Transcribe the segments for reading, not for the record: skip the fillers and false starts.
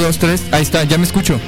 2, 3. Ahí está, ya me escucho.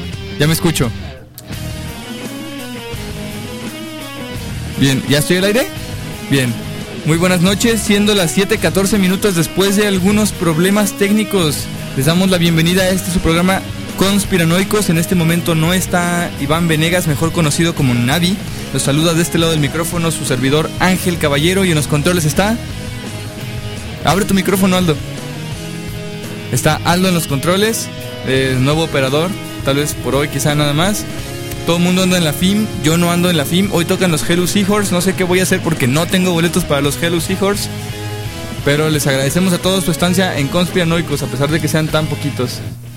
Bien, ¿ya estoy al aire? Bien. Muy buenas noches, siendo las 7:14 minutos después de algunos problemas técnicos. Les damos la bienvenida a este su programa Conspiranoicos. En este momento no está Iván Venegas, mejor conocido como Navi. Los saluda de este lado del micrófono su servidor Ángel Caballero, y en los controles está... Abre tu micrófono, Aldo. Está Aldo en los controles, nuevo operador, tal vez por hoy, quizá nada más. Todo el mundo anda en la FIM, yo no ando en la FIM. Hoy tocan los Hello Seahorse, no sé qué voy a hacer porque no tengo boletos para los Hello Seahorse. Pero les agradecemos a todos su estancia en Conspiranoicos, a pesar de que sean tan poquitos.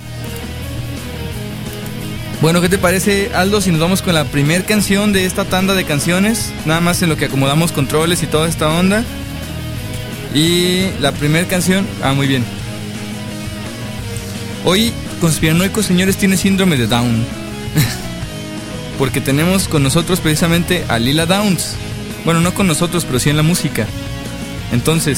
Bueno, ¿qué te parece, Aldo, si nos vamos con la primer canción de esta tanda de canciones? Nada más en lo que acomodamos controles y toda esta onda. Y la primera canción... muy bien. Hoy Conspiranoicos, señores, tiene síndrome de Down. Porque tenemos con nosotros precisamente a Lila Downs. Bueno, no con nosotros, pero sí en la música. Entonces,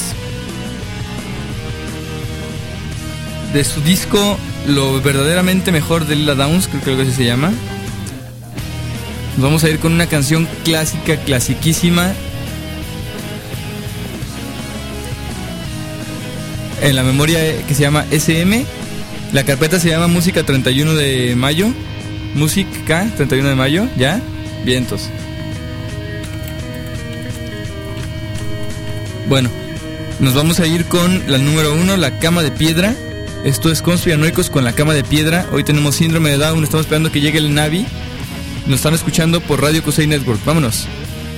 de su disco Lo verdaderamente mejor de Lila Downs, creo que algo así se llama, nos vamos a ir con una canción clásica, clasiquísima, en la memoria, que se llama SM. La carpeta se llama Música 31 de mayo. Música 31 de mayo, ¿ya? Vientos. Bueno, nos vamos a ir con la número 1, La Cama de Piedra. Esto es Conspiranoicos con La Cama de Piedra. Hoy tenemos síndrome de Down, estamos esperando que llegue el Navi. Nos están escuchando por Radio Cosey Network. Vámonos.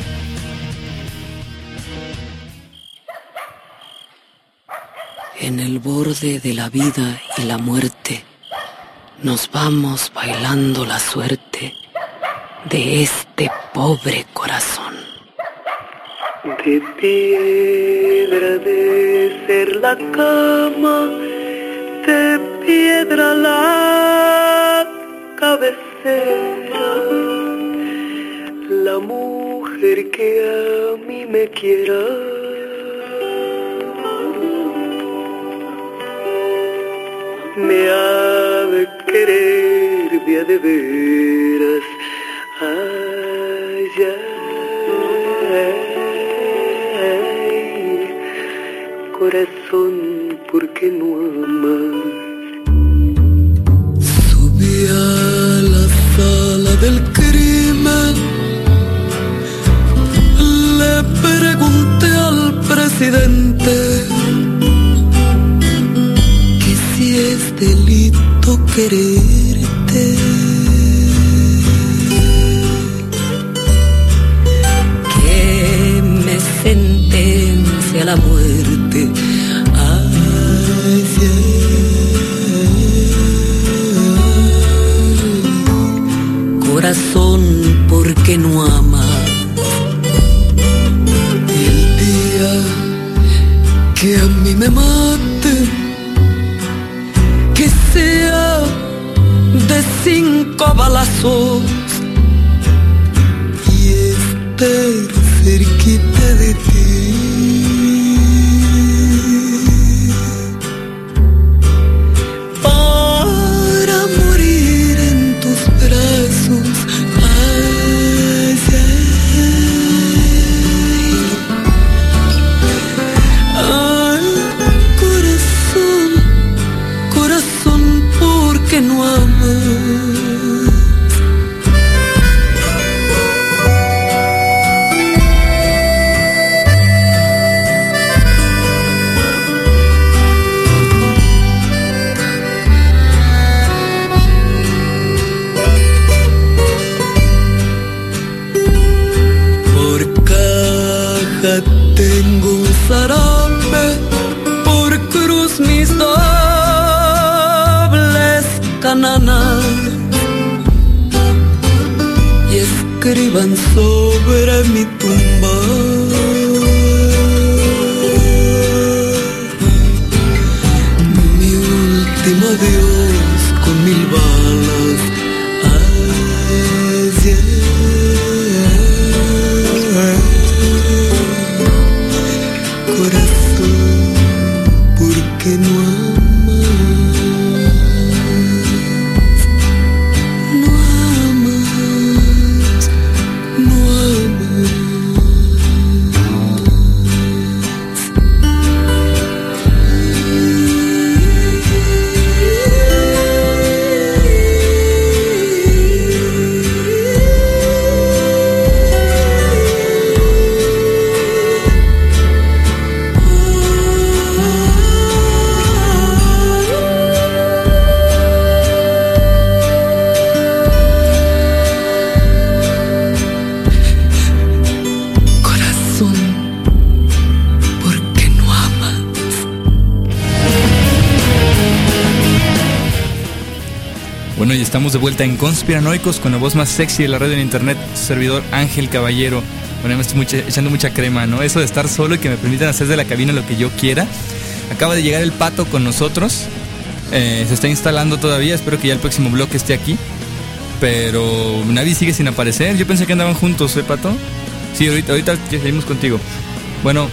En el borde de la vida y la muerte, nos vamos bailando la suerte de este pobre corazón. De piedra de ser la cama, de piedra la cabecera, la mujer que a mí me quiera. Me ha de querer de veras. Ay, ay, corazón, ¿por qué no amas? Subí a la sala del crimen, le pregunté al presidente es delito quererte. Que me sentencia a la muerte. Ay, corazón, ¿por qué no amas? El día que a mí me maten, que sea de 5 balazos y estar cerquita de ti, para morir en tus brazos. Ay, ay, corazón, corazón, ¿por qué no amas? Por caja tengo un zarape, por cruz mis dobles cananas, y escriban sobre mi tumba mi último adiós con 1000 balas. Ay, corazón, ¿por qué no amas? Bueno, y estamos de vuelta en Conspiranoicos con la voz más sexy de la red en internet, su servidor Ángel Caballero. Bueno, me estoy echando mucha crema, ¿no? Eso de estar solo y que me permitan hacer de la cabina lo que yo quiera. Acaba de llegar el Pato con nosotros. Se está instalando todavía, espero que ya el próximo bloque esté aquí. Pero nadie sigue sin aparecer. Yo pensé que andaban juntos, ¿eh, Pato? Sí, ahorita seguimos contigo. Bueno,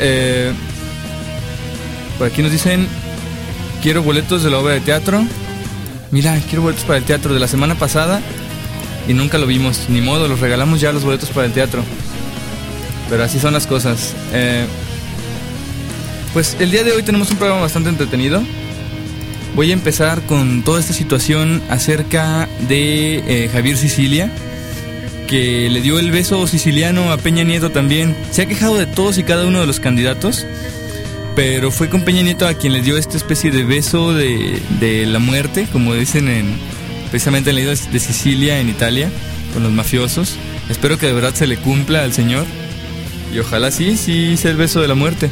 por aquí nos dicen: quiero boletos de la obra de teatro. Mira, quiero boletos para el teatro de la semana pasada y nunca lo vimos. Ni modo, los regalamos ya los boletos para el teatro. Pero así son las cosas. Pues el día de hoy tenemos un programa bastante entretenido. Voy a empezar con toda esta situación acerca de Javier Sicilia, que le dio el beso siciliano a Peña Nieto también. Se ha quejado de todos y cada uno de los candidatos, pero fue con Peña Nieto a quien le dio esta especie de beso de la muerte, como dicen precisamente en la isla de Sicilia, en Italia, con los mafiosos. Espero que de verdad se le cumpla al señor, y ojalá sí sea el beso de la muerte.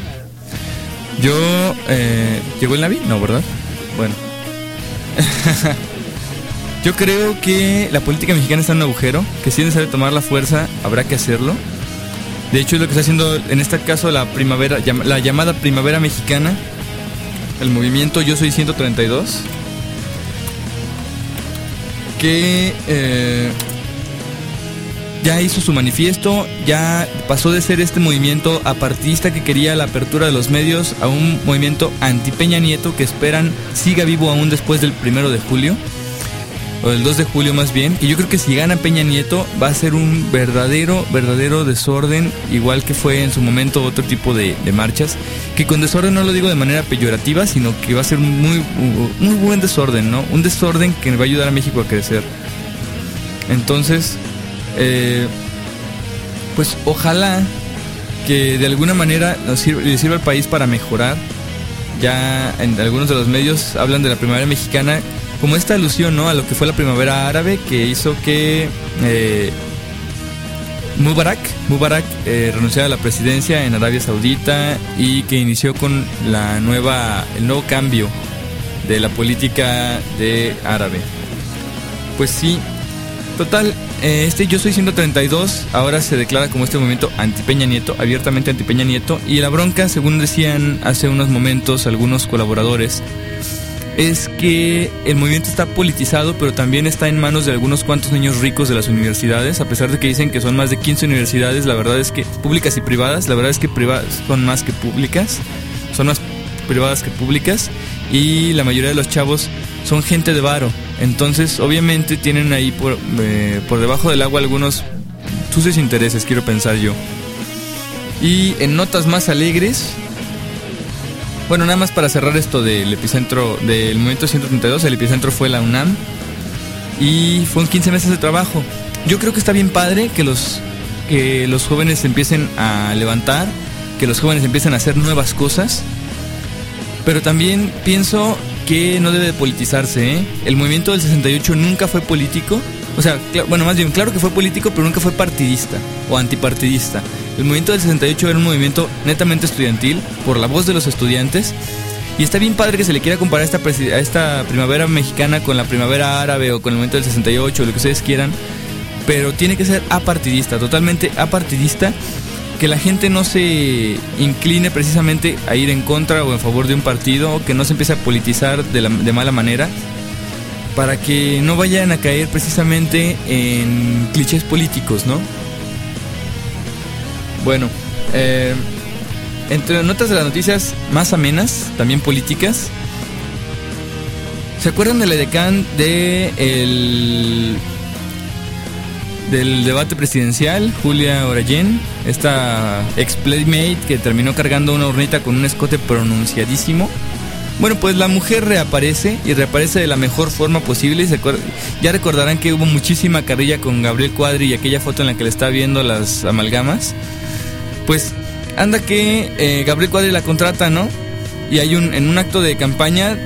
¿Llegó el Navi? No, ¿verdad? Bueno. Yo creo que la política mexicana está en un agujero, que si es necesario tomar la fuerza, habrá que hacerlo. De hecho, es lo que está haciendo en este caso la llamada primavera mexicana, el movimiento Yo Soy 132, que ya hizo su manifiesto, ya pasó de ser este movimiento apartidista que quería la apertura de los medios a un movimiento anti-Peña Nieto que esperan siga vivo aún después del 1 de julio. O del 2 de julio más bien, y yo creo que si gana Peña Nieto va a ser un verdadero desorden, igual que fue en su momento otro tipo de marchas, que con desorden no lo digo de manera peyorativa, sino que va a ser muy buen desorden, ¿no? Un desorden que va a ayudar a México a crecer. Entonces, pues ojalá que de alguna manera le sirva al país para mejorar. Ya en algunos de los medios hablan de la primavera mexicana como esta alusión, ¿no?, a lo que fue la primavera árabe, que hizo que Mubarak renunciara a la presidencia en Arabia Saudita, y que inició con el nuevo cambio de la política de árabe. Pues sí, total, Yo Soy 132 ahora se declara como este movimiento anti-Peña Nieto, abiertamente anti-Peña Nieto, y la bronca, según decían hace unos momentos algunos colaboradores, es que el movimiento está politizado, pero también está en manos de algunos cuantos niños ricos de las universidades, a pesar de que dicen que son más de 15 universidades, la verdad es que públicas y privadas, la verdad es que privadas son más que públicas, son más privadas que públicas, y la mayoría de los chavos son gente de varo. Entonces obviamente tienen ahí por debajo del agua algunos sucios intereses, quiero pensar yo. Y en notas más alegres, bueno, nada más para cerrar esto del epicentro del movimiento 132, el epicentro fue la UNAM y fueron 15 meses de trabajo. Yo creo que está bien padre que los jóvenes se empiecen a levantar, que los jóvenes empiecen a hacer nuevas cosas, pero también pienso que no debe de politizarse, ¿eh? El movimiento del 68 nunca fue político, o sea, más bien, claro que fue político, pero nunca fue partidista o antipartidista. El movimiento del 68 era un movimiento netamente estudiantil, por la voz de los estudiantes, y está bien padre que se le quiera comparar a esta primavera mexicana con la primavera árabe o con el movimiento del 68, o lo que ustedes quieran, pero tiene que ser apartidista, totalmente apartidista, que la gente no se incline precisamente a ir en contra o en favor de un partido, que no se empiece a politizar de mala manera, para que no vayan a caer precisamente en clichés políticos, ¿no? Bueno, entre notas de las noticias más amenas, también políticas, ¿se acuerdan del edecán del debate presidencial, Julia Orellén, esta ex playmate que terminó cargando una urnita con un escote pronunciadísimo? Bueno, pues la mujer reaparece, y reaparece de la mejor forma posible. Ya recordarán que hubo muchísima carrilla con Gabriel Cuadri y aquella foto en la que le está viendo las amalgamas. Pues anda que Gabriel Cuadri la contrata, ¿no? Y hay en un acto de campaña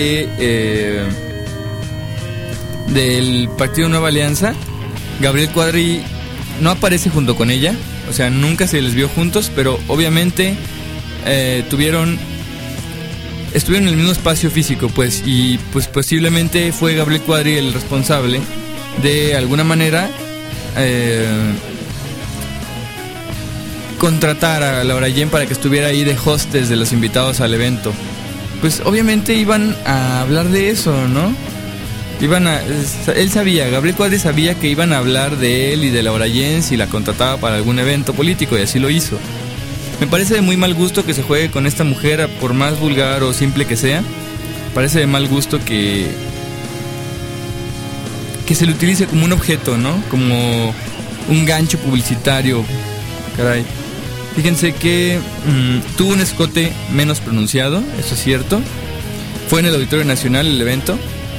del Partido Nueva Alianza, Gabriel Cuadri no aparece junto con ella, o sea, nunca se les vio juntos, pero obviamente tuvieron estuvieron en el mismo espacio físico, pues, y pues posiblemente fue Gabriel Cuadri el responsable de alguna manera contratar a Laura Yen para que estuviera ahí de hostess de los invitados al evento. Pues obviamente iban a hablar de eso, ¿no? Él sabía, Gabriel Cuadri sabía que iban a hablar de él y de Laura Yen si la contrataba para algún evento político, y así lo hizo. Me parece de muy mal gusto que se juegue con esta mujer, por más vulgar o simple que sea. Parece de mal gusto que se le utilice como un objeto, ¿no? Como un gancho publicitario. Caray. Fíjense que tuvo un escote menos pronunciado, eso es cierto. Fue en el Auditorio Nacional el evento.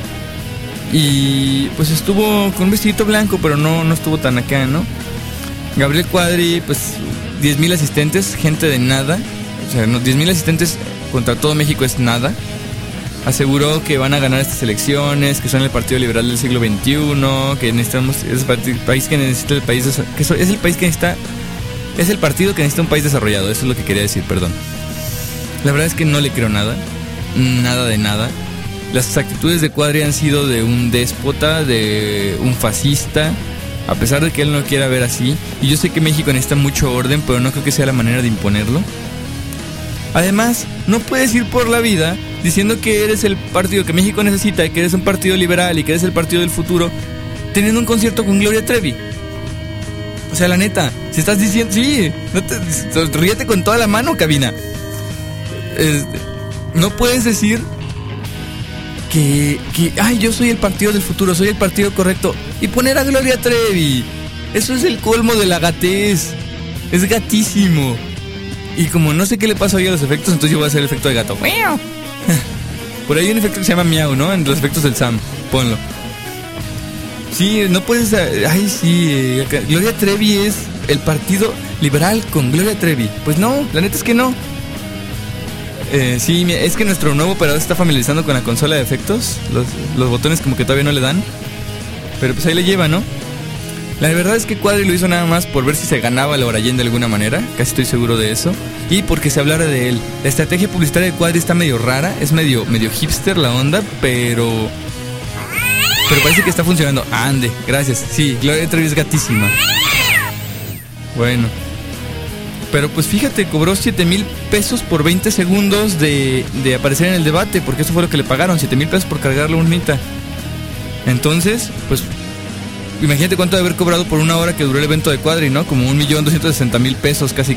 Y pues estuvo con un vestidito blanco, pero no estuvo tan acá, ¿no? Gabriel Cuadri, pues 10,000 asistentes, gente de nada. O sea, 10,000 asistentes contra todo México es nada. Aseguró que van a ganar estas elecciones, que son el Partido Liberal del siglo XXI, que necesitamos, es el país que necesita el país, que es el país que necesita, es el partido que necesita un país desarrollado. Eso es lo que quería decir, perdón. La verdad es que no le creo nada, nada de nada. Las actitudes de Cuadri han sido de un déspota, de un fascista, a pesar de que él no quiera ver así. Y yo sé que México necesita mucho orden, pero no creo que sea la manera de imponerlo. Además, no puedes ir por la vida diciendo que eres el partido que México necesita, que eres un partido liberal y que eres el partido del futuro, teniendo un concierto con Gloria Trevi. O sea, la neta, si estás diciendo... Sí, ríete con toda la mano, cabina. No puedes decir que ay, yo soy el partido del futuro, soy el partido correcto, y poner a Gloria Trevi. Eso es el colmo de la gatez. Es gatísimo. Y como no sé qué le pasa hoy a los efectos, entonces yo voy a hacer el efecto de gato. Por ahí hay un efecto que se llama miau, ¿no? En los efectos del Sam. Ponlo. Sí, no puedes... Ay, sí. Gloria Trevi es el partido liberal con Gloria Trevi. Pues no, la neta es que no. Sí, es que nuestro nuevo operador está familiarizando con la consola de efectos. Los botones como que todavía no le dan. Pero pues ahí le lleva, ¿no? La verdad es que Cuadri lo hizo nada más por ver si se ganaba Laura Yen de alguna manera. Casi estoy seguro de eso. Y porque se hablara de él. La estrategia publicitaria de Cuadri está medio rara. Es medio hipster la onda, pero parece que está funcionando. Ande, gracias. Sí, Gloria Trevi es gatísima. Bueno. Pero pues fíjate, cobró 7,000 pesos por 20 segundos de aparecer en el debate, porque eso fue lo que le pagaron, 7,000 pesos por cargarle una urnita. Entonces, pues, imagínate cuánto debe haber cobrado por una hora que duró el evento de Cuadri, ¿no? Como 1,260,000 pesos, casi.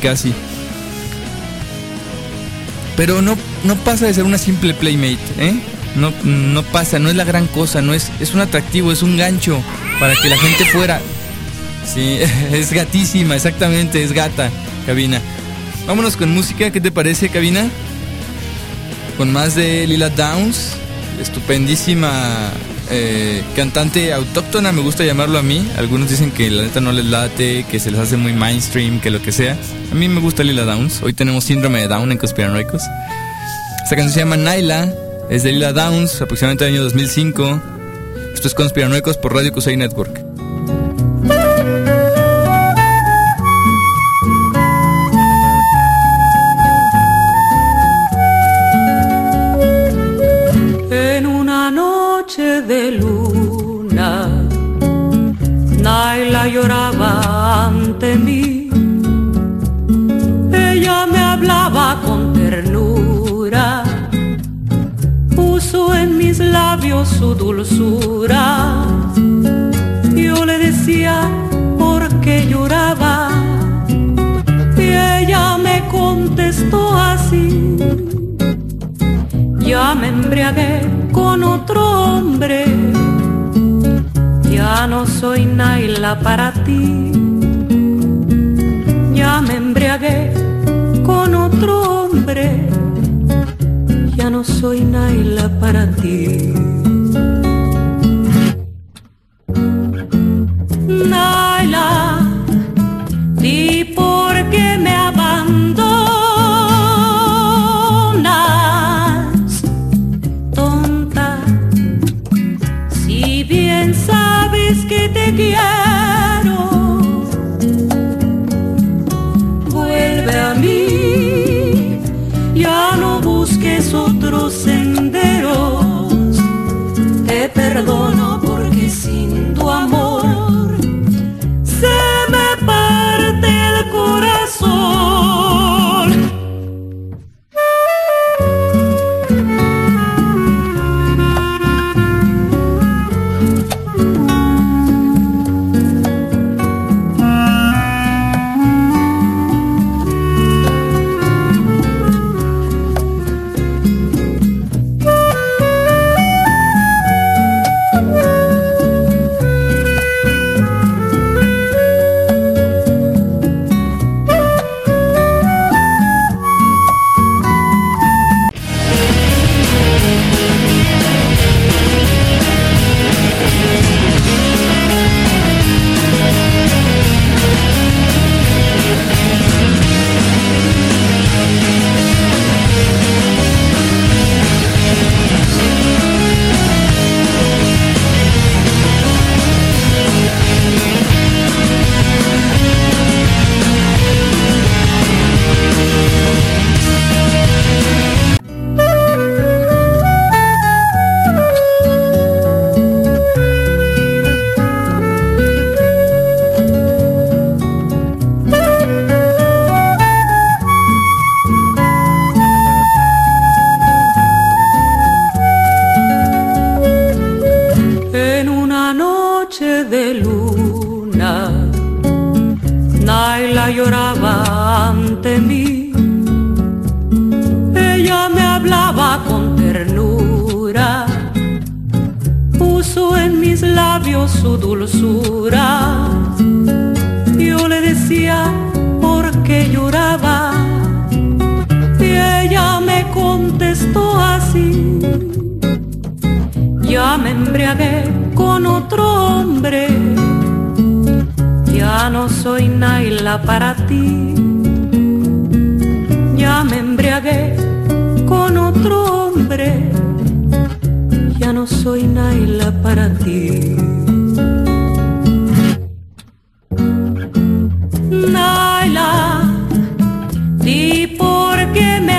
Pero no pasa de ser una simple playmate, ¿eh? No pasa, no es la gran cosa, es un atractivo, es un gancho para que la gente fuera. Sí, es gatísima, exactamente, es gata. Cabina. Vámonos con música, ¿qué te parece, cabina? Con más de Lila Downs, estupendísima cantante autóctona, me gusta llamarlo a mí. Algunos dicen que la neta no les late, que se les hace muy mainstream, que lo que sea. A mí me gusta Lila Downs. Hoy tenemos síndrome de Down en Conspiranoicos. Esta canción se llama Naila, es de Lila Downs, aproximadamente del año 2005. Esto es Conspiranoicos por Radio Kusei Network. De luna, Naila lloraba ante mí. Ella me hablaba con ternura, puso en mis labios su dulzura. Yo le decía por qué lloraba y ella me contestó así: ya me embriagué con otro hombre, ya no soy Naila para ti. Ya me embriagué con otro hombre, ya no soy Naila para ti. Naila, di por qué me abandonas. Sabes que te quiero, vuelve a mí, ya no busques otro otros senderos. Te perdono porque sin tu amor se me parte el corazón. Lloraba ante mí, ella me hablaba con ternura, puso en mis labios su dulzura. Yo le decía por qué lloraba y ella me contestó así: ya me embriagué con otro hombre, ya no soy Naila para ti. Ya me embriagué con otro hombre, ya no soy Naila para ti. Naila, di por qué me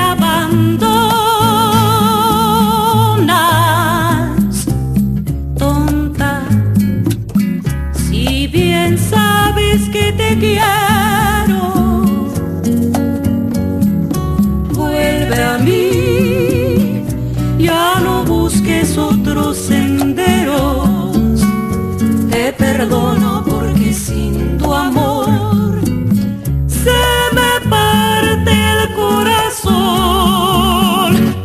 abandonas, tonta, si bien sabes que te quiero. Vuelve a mí, ya no busques otros senderos. Te perdono porque sin tu amor se me parte el corazón.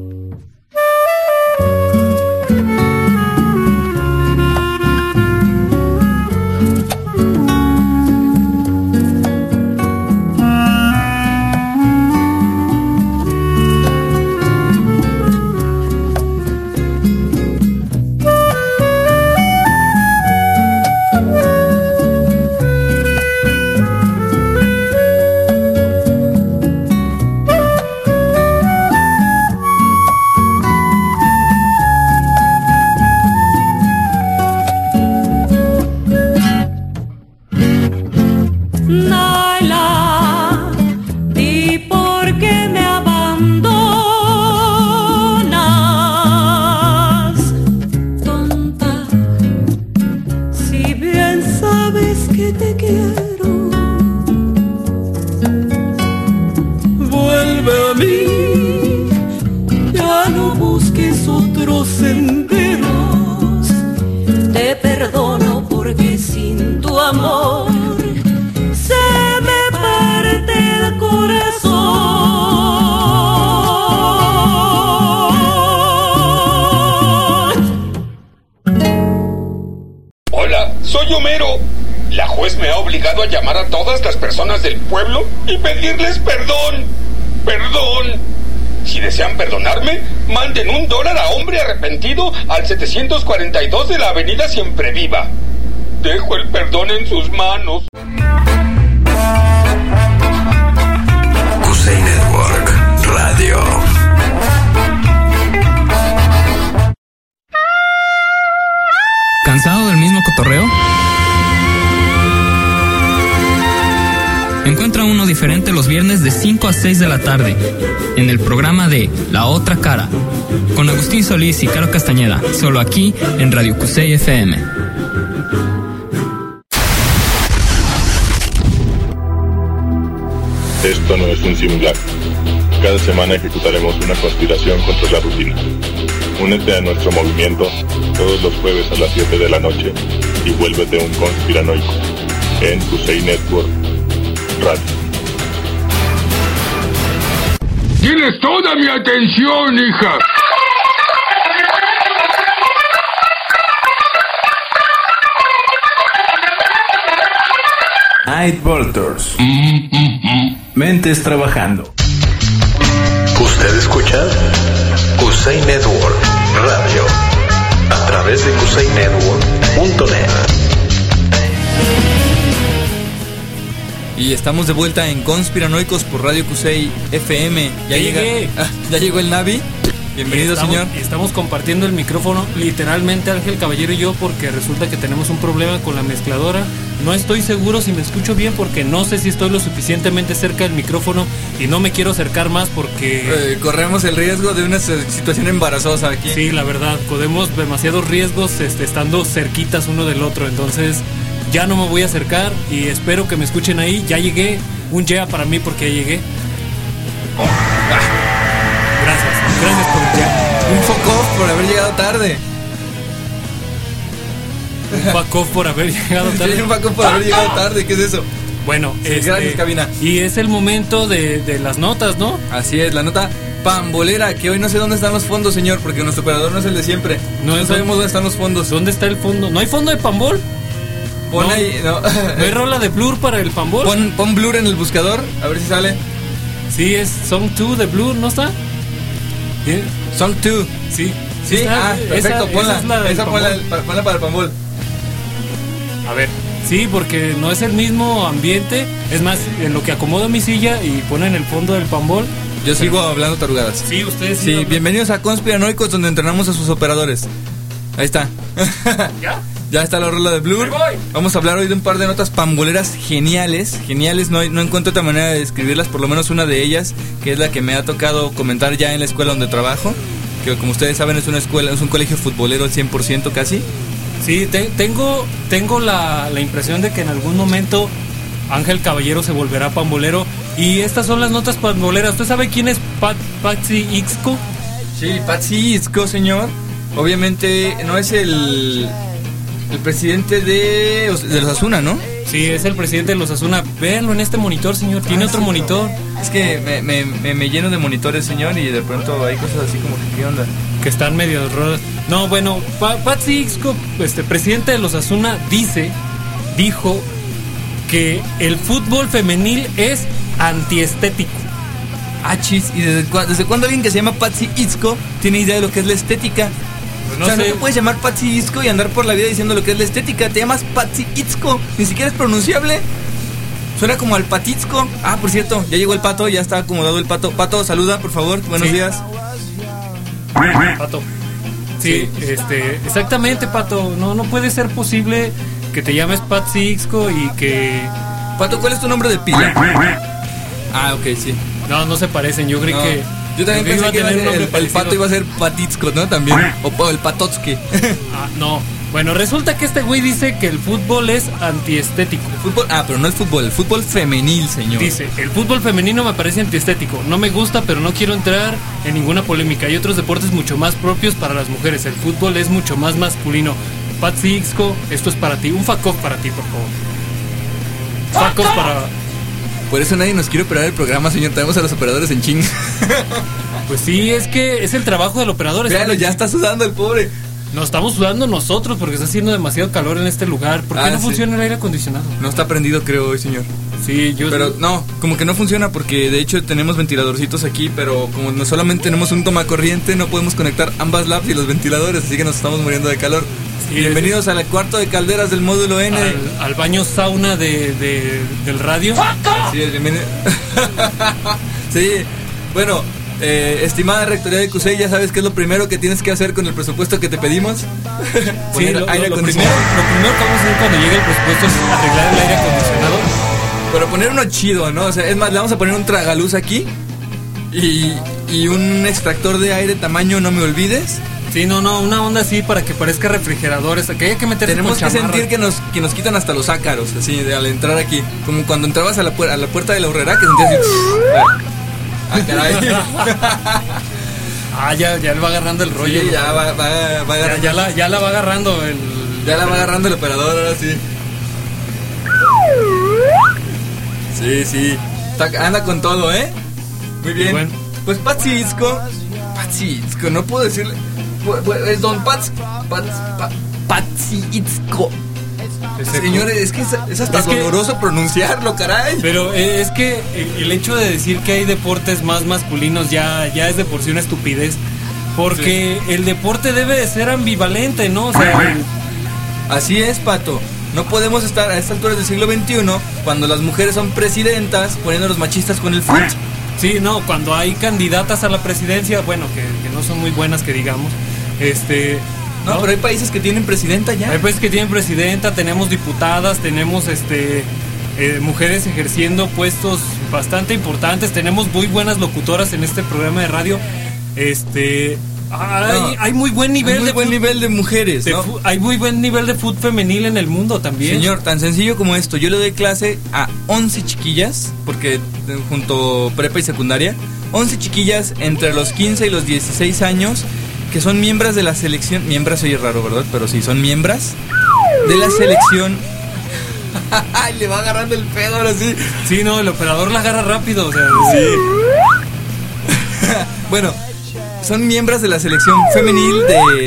A llamar a todas las personas del pueblo y pedirles perdón. Perdón. Si desean perdonarme, manden $1 a Hombre Arrepentido al 742 de la Avenida Siempre Viva. Dejo el perdón en sus manos. Cusey Network Radio. ¿Cansado del mismo cotorreo? Encuentra uno diferente los viernes de 5 a 6 de la tarde en el programa de La Otra Cara con Agustín Solís y Caro Castañeda, solo aquí en Radio Cusey FM. Esto no es un simulacro. Cada semana ejecutaremos una conspiración contra la rutina. Únete a nuestro movimiento todos los jueves a las 7 de la noche y vuélvete un conspiranoico en Cusey Network Radio. Tienes toda mi atención, hija. Night Vultures. Mentes trabajando. Usted escucha Cusey Network Radio a través de cuseynetwork.net. Y estamos de vuelta en Conspiranoicos por Radio Cusey FM. Ya llegó el Navi. Bienvenido, señor. Y estamos compartiendo el micrófono, literalmente Ángel Caballero y yo, porque resulta que tenemos un problema con la mezcladora. No estoy seguro si me escucho bien porque no sé si estoy lo suficientemente cerca del micrófono y no me quiero acercar más porque... corremos el riesgo de una situación embarazosa aquí. Sí, la verdad, corremos demasiados riesgos estando cerquitas uno del otro, entonces ya no me voy a acercar y espero que me escuchen ahí. Ya llegué, un yeah para mí porque ya llegué. Gracias por el yeah. Un fuck off por haber llegado tarde. Un fuck off por haber llegado tarde. Sí, un fuck off por haber llegado tarde, ¿qué es eso? Bueno, sí, gracias, cabina. Y es el momento de las notas, ¿no? Así es, la nota pambolera, que hoy no sé dónde están los fondos, señor, porque nuestro operador no es el de siempre. No sabemos dónde están los fondos. ¿Dónde está el fondo? ¿No hay fondo de pambol? Pon no. Ahí, no. ¿No hay rola de Blur para el pambol? Pon Blur en el buscador, a ver si sale. Sí, es Song 2 de Blur, ¿no está? ¿Bien? Song 2. Sí. Sí, perfecto, ponla para el pambol. A ver, sí, porque no es el mismo ambiente. Es más, en lo que acomodo mi silla y ponen el fondo del pambol. Yo sigo hablando tarugadas. Sí, ustedes sí. Sí, bienvenidos a Conspiranoicos, donde entrenamos a sus operadores. Ahí está. ¿Ya? Ya está la rola de Blur. Vamos a hablar hoy de un par de notas pamboleras geniales. No encuentro otra manera de describirlas, por lo menos una de ellas, que es la que me ha tocado comentar ya en la escuela donde trabajo. Que como ustedes saben es una escuela, es un colegio futbolero al 100% casi. Sí, tengo la impresión de que en algún momento Ángel Caballero se volverá pambolero. Y estas son las notas pamboleras. ¿Usted sabe quién es Patsy Itzko? Sí, Patsy Itzko, señor. Obviamente no es el presidente de los Osasuna, ¿no? Sí, es el presidente de los Osasuna. Véanlo en este monitor, señor. Tiene otro monitor. Es que me lleno de monitores, señor, y de pronto hay cosas así como que, ¿qué onda? Que están medio rodas. No, bueno, Patsy Itzko, presidente de los Osasuna, dijo que el fútbol femenil es antiestético. Chis, ¿y desde cuándo alguien que se llama Patsy Itzko tiene idea de lo que es la estética? No sé. No te puedes llamar Patsy Itzko y andar por la vida diciendo lo que es la estética. Te llamas Patsy Itzko. Ni siquiera es pronunciable. Suena como al Patitzko. Por cierto, ya llegó el Pato. Ya está acomodado el Pato. Pato, saluda, por favor. Buenos días. Pato. Sí, exactamente, Pato. No puede ser posible que te llames Patsy Itzko y que... Pato, ¿cuál es tu nombre de pila? Ok, sí. No se parecen. Yo creí que... Yo también pensé que el Pato iba a ser Patitzko, ¿no? También. O el Patotski. No. Bueno, resulta que este güey dice que el fútbol es antiestético. El fútbol, pero no el fútbol femenil, señor. Dice, el fútbol femenino me parece antiestético. No me gusta, pero no quiero entrar en ninguna polémica. Hay otros deportes mucho más propios para las mujeres. El fútbol es mucho más masculino. Patsy Itzko, esto es para ti. Un fuck off para ti, por favor. Fuck off para... Por eso nadie nos quiere operar el programa, señor. Tenemos a los operadores en ching. Pues sí, es que es el trabajo del operador. Véalo, ya está sudando el pobre. Nos estamos sudando nosotros porque está haciendo demasiado calor en este lugar. ¿Por qué no funciona el aire acondicionado? No está prendido, creo, hoy, señor. Sí, Pero no, como que no funciona porque de hecho tenemos ventiladorcitos aquí, pero como no solamente tenemos un tomacorriente, no podemos conectar ambas labs y los ventiladores, así que nos estamos muriendo de calor. Sí, bienvenidos al cuarto de calderas del módulo N. Al baño sauna del radio. Sí, bienvenido. Sí, bueno, estimada rectoría de Cusey, ya sabes qué es lo primero que tienes que hacer con el presupuesto que te pedimos. Sí, lo primero que vamos a hacer cuando llegue el presupuesto es arreglar el aire acondicionado. Pero poner uno chido, ¿no? O sea, es más, le vamos a poner un tragaluz aquí y un extractor de aire tamaño no me olvides. Sí, no, una onda así para que parezca refrigeradores, que haya que meterse. Tenemos con que chamarra. sentir que nos quitan hasta los ácaros, así, al entrar aquí. Como cuando entrabas a la puerta de la horrera, que sentías así. Caray. Ya le va agarrando el rollo. Sí, ya va agarrando. Ya la va agarrando el... Ya la va agarrando el operador, ahora sí. Sí. Anda con todo, ¿eh? Muy bien. Bueno. Pues Patsy Itzko, no puedo decirle. Es don Patsy Itzko. Señores, es que es hasta doloroso pronunciarlo, caray. Pero es que el hecho de decir que hay deportes más masculinos ya es de por sí una estupidez. Porque el deporte debe de ser ambivalente, ¿no? O sea, así es, Pato. No podemos estar a estas alturas del siglo XXI cuando las mujeres son presidentas poniendo a los machistas con el fútbol. Sí, no, cuando hay candidatas a la presidencia, bueno, que no son muy buenas, que digamos. No, pero hay países que tienen presidenta ya. Hay países que tienen presidenta, tenemos diputadas, tenemos mujeres ejerciendo puestos bastante importantes, tenemos muy buenas locutoras en este programa de radio. Hay muy buen nivel de mujeres, ¿no? Hay muy buen nivel de fútbol femenil en el mundo también. Señor, tan sencillo como esto. Yo le doy clase a 11 chiquillas, porque junto prepa y secundaria, 11 chiquillas entre los 15 y los 16 años, que son miembros de la selección. Miembros oye raro, ¿verdad? Pero sí, son miembros de la selección. Ay, le va agarrando el pedo ahora sí. Sí, no, el operador la agarra rápido, o sea, sí. Bueno, son miembros de la selección femenil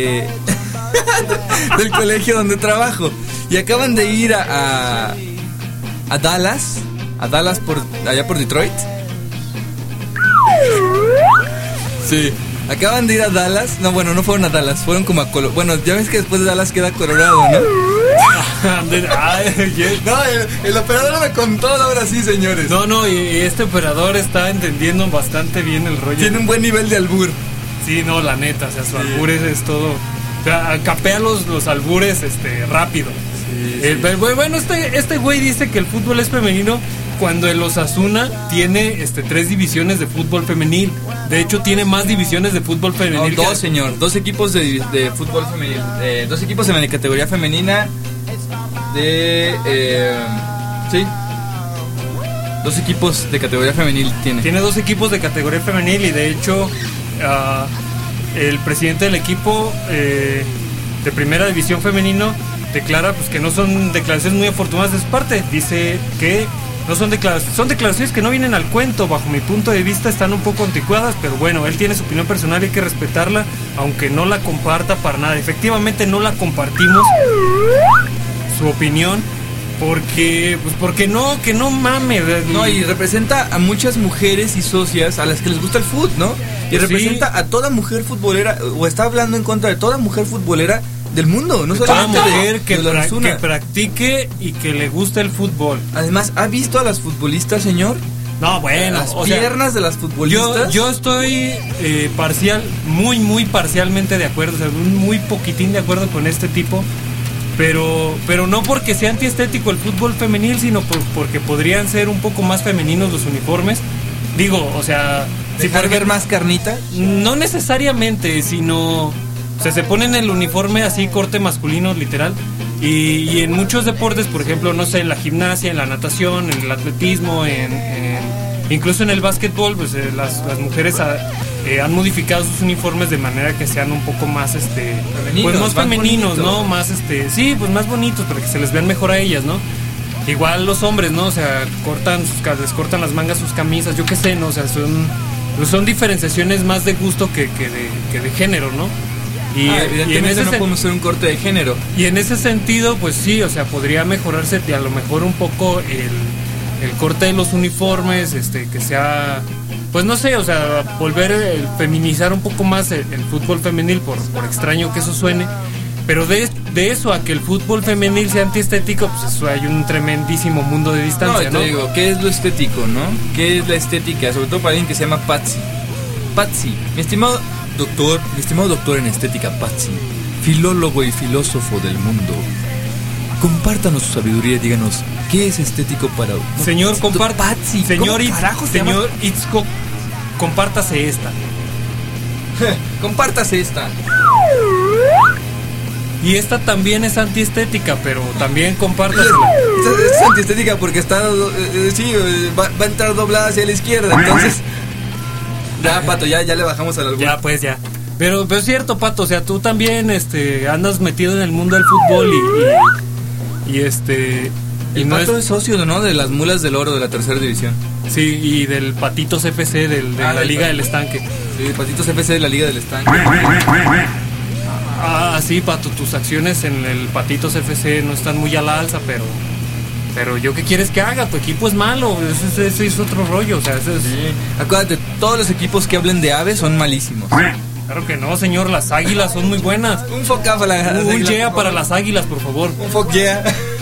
del colegio donde trabajo. Y acaban de ir a Dallas. A Dallas allá por Detroit. Sí. Acaban de ir a Dallas. No, bueno, no fueron a Dallas. Fueron como a Colorado. Bueno, ya ves que después de Dallas queda Colorado, ¿no? No, el operador me contó ahora sí, señores. No, y este operador está entendiendo bastante bien el rollo. Tiene un buen nivel de albur. Sí, no, la neta, o sea, su albur es todo. O sea, capea los albures rápido. Sí. Bueno, este güey dice que el fútbol es femenino cuando el Osasuna tiene 3 divisiones de fútbol femenil. De hecho, tiene más divisiones de fútbol femenil. No, señor, 2 equipos de fútbol femenil. 2 equipos en la categoría femenina sí. 2 equipos de categoría femenil tiene. Tiene 2 equipos de categoría femenil y de hecho el presidente del equipo de primera división femenino declara pues que no son declaraciones muy afortunadas de su parte. Dice que no son declaraciones que no vienen al cuento. Bajo mi punto de vista están un poco anticuadas, pero bueno, él tiene su opinión personal y hay que respetarla, aunque no la comparta para nada. Efectivamente no la compartimos, su opinión, porque no, que no mames. No, y representa a muchas mujeres y socias a las que les gusta el fútbol, ¿no? Y representa a toda mujer futbolera, o está hablando en contra de toda mujer futbolera del mundo, no solamente toda mujer que practique y que le guste el fútbol. Además, ¿ha visto a las futbolistas, señor? No, bueno, las piernas de las futbolistas. Yo estoy muy parcialmente de acuerdo, o sea, muy poquitín de acuerdo con este tipo. Pero no porque sea antiestético el fútbol femenil, sino porque podrían ser un poco más femeninos los uniformes. Digo, o sea, si por ver más carnita. No necesariamente, sino, o sea, se ponen el uniforme así corte masculino literal. Y en muchos deportes, por ejemplo, no sé, en la gimnasia, en la natación, en el atletismo, incluso en el básquetbol, pues las mujeres han modificado sus uniformes de manera que sean un poco más pues más femeninos, ¿no? Más sí, pues más bonitos para que se les vean mejor a ellas, ¿no? Igual los hombres, ¿no? O sea, les cortan las mangas sus camisas, yo qué sé, ¿no? O sea, son diferenciaciones más de gusto que de género, ¿no? Y evidentemente no podemos hacer un corte de género. Y en ese sentido, pues sí, o sea, podría mejorarse a lo mejor un poco el corte de los uniformes, que sea, pues no sé, o sea, feminizar un poco más el fútbol femenil, por extraño que eso suene. Pero de eso a que el fútbol femenil sea antiestético, pues eso hay un tremendísimo mundo de distancia, ¿no? Te digo, ¿qué es lo estético, no? ¿Qué es la estética? Sobre todo para alguien que se llama Patsy. Mi estimado doctor en estética, Patsy, filólogo y filósofo del mundo. compártanos su sabiduría, díganos, ¿qué es estético para usted? Señor, señor Itzcock, compártase esta. Compártase esta. Y esta también es antiestética, pero también compártasela. Es antiestética porque está, va a entrar doblada hacia la izquierda, entonces... Ya, Pato, ya le bajamos al albur. Ya, pues, ya. Pero es cierto, Pato, o sea, tú también andas metido en el mundo del fútbol y el no Pato es socio, ¿no? De las Mulas del Oro de la tercera división. Sí, y del Patitos FC de la Liga del Estanque. Sí, Patitos FC de la Liga del Estanque. Sí, Pato, tus acciones en el Patitos FC no están muy a la alza, pero ¿yo qué quieres que haga? Tu equipo es malo, ese es otro rollo, o sea, sí. Acuérdate, todos los equipos que hablen de aves son malísimos. Claro que no, señor, las águilas son muy buenas. Un fuck para las águilas. Un yeah para las águilas, por favor. Un fuck yeah.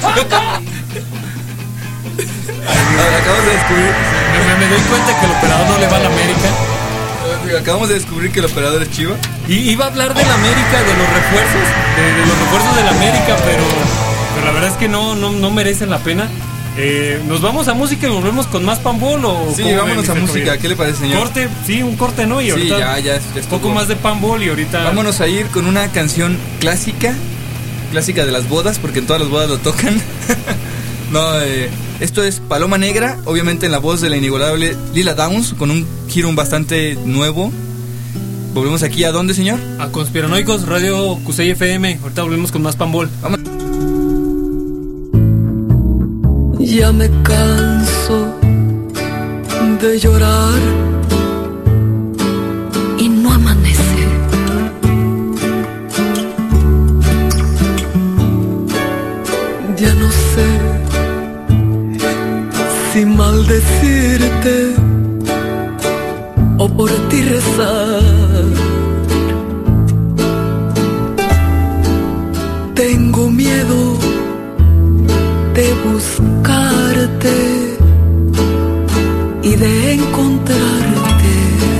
Acabamos de descubrir. Me doy cuenta que el operador no le va a la América. Acabamos de descubrir que el operador es Chiva. Y iba a hablar de la América, de los refuerzos, de los refuerzos de la América, pero la verdad es que no merecen la pena. ¿Nos vamos a música y volvemos con más Panball o sí, vámonos a música? ¿Qué le parece, señor? Corte, sí, un corte, ¿no? Y ahorita ya poco más de Panball y ahorita... Vámonos a ir con una canción clásica de las bodas, porque en todas las bodas lo tocan. Esto es Paloma Negra, obviamente en la voz de la inigualable Lila Downs, con un giro bastante nuevo. Volvemos aquí, ¿a dónde, señor? A Conspiranoicos, Radio Cusey FM. Ahorita volvemos con más Panball. Vamos. Ya me canso de llorar y no amanece. Ya no sé si maldecirte o por ti rezar. Tengo miedo de buscarte y de encontrarte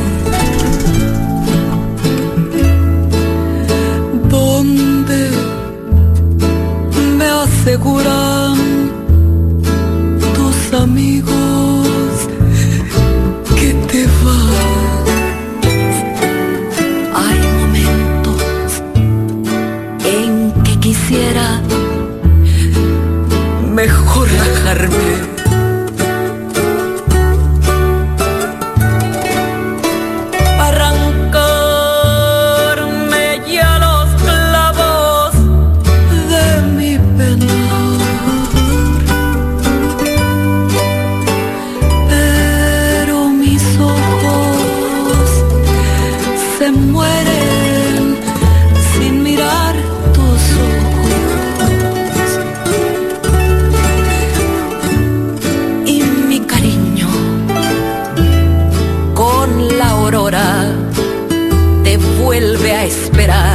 donde me aseguran tus amigos que te vas. Hay momentos en que quisiera mejor rajarme. Arrancarme ya los clavos de mi penar. Pero mis ojos se mueren sin mirar tus ojos. Y mi cariño con la aurora te vuelve a esperar.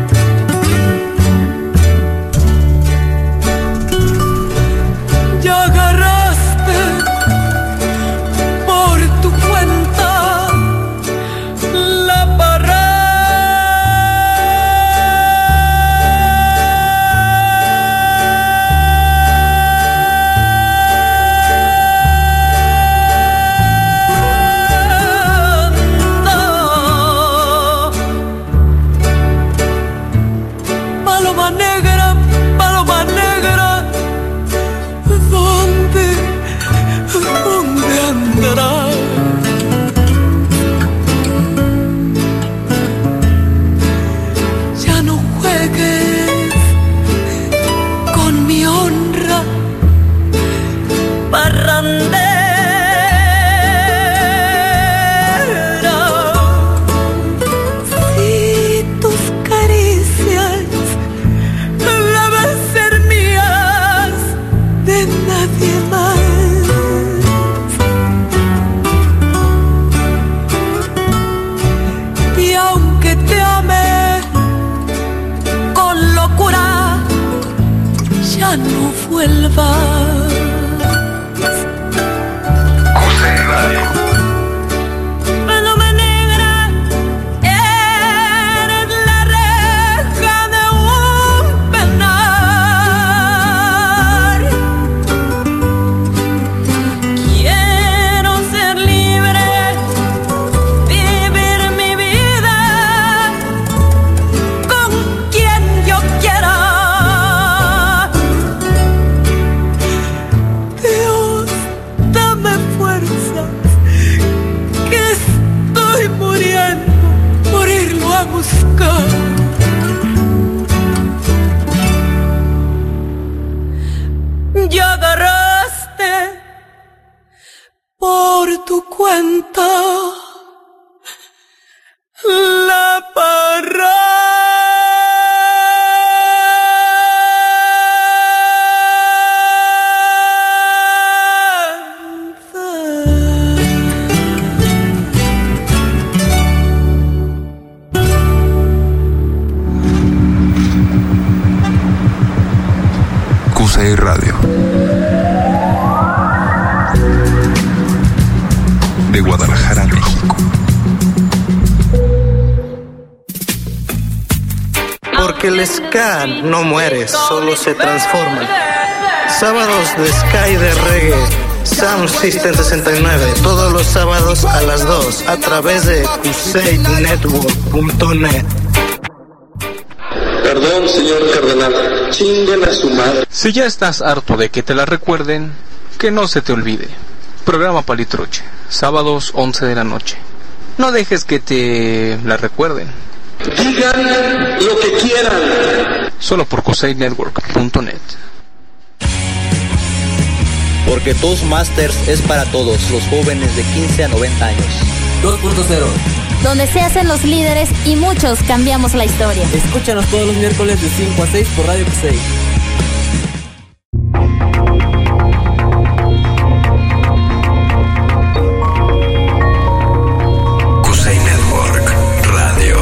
Ya agarraste por tu cuenta la parada. Cusey Radio. De Guadalajara, México. Porque el ska no muere, solo se transforma. Sábados de ska y de reggae, Sound System 69, todos los sábados a las 2, a través de CuseyNetwork.net. Perdón, señor cardenal, chinguen a su madre. Si ya estás harto de que te la recuerden, que no se te olvide. Programa Palitruche, sábados 11 de la noche. No dejes que te la recuerden. Digan lo que quieran. Solo por CuseyNetwork.net. Porque Toastmasters es para todos los jóvenes de 15 a 90 años. 2.0, donde se hacen los líderes y muchos cambiamos la historia. Escúchanos todos los miércoles de 5 a 6 por Radio Cusey. Cusey Network Radio.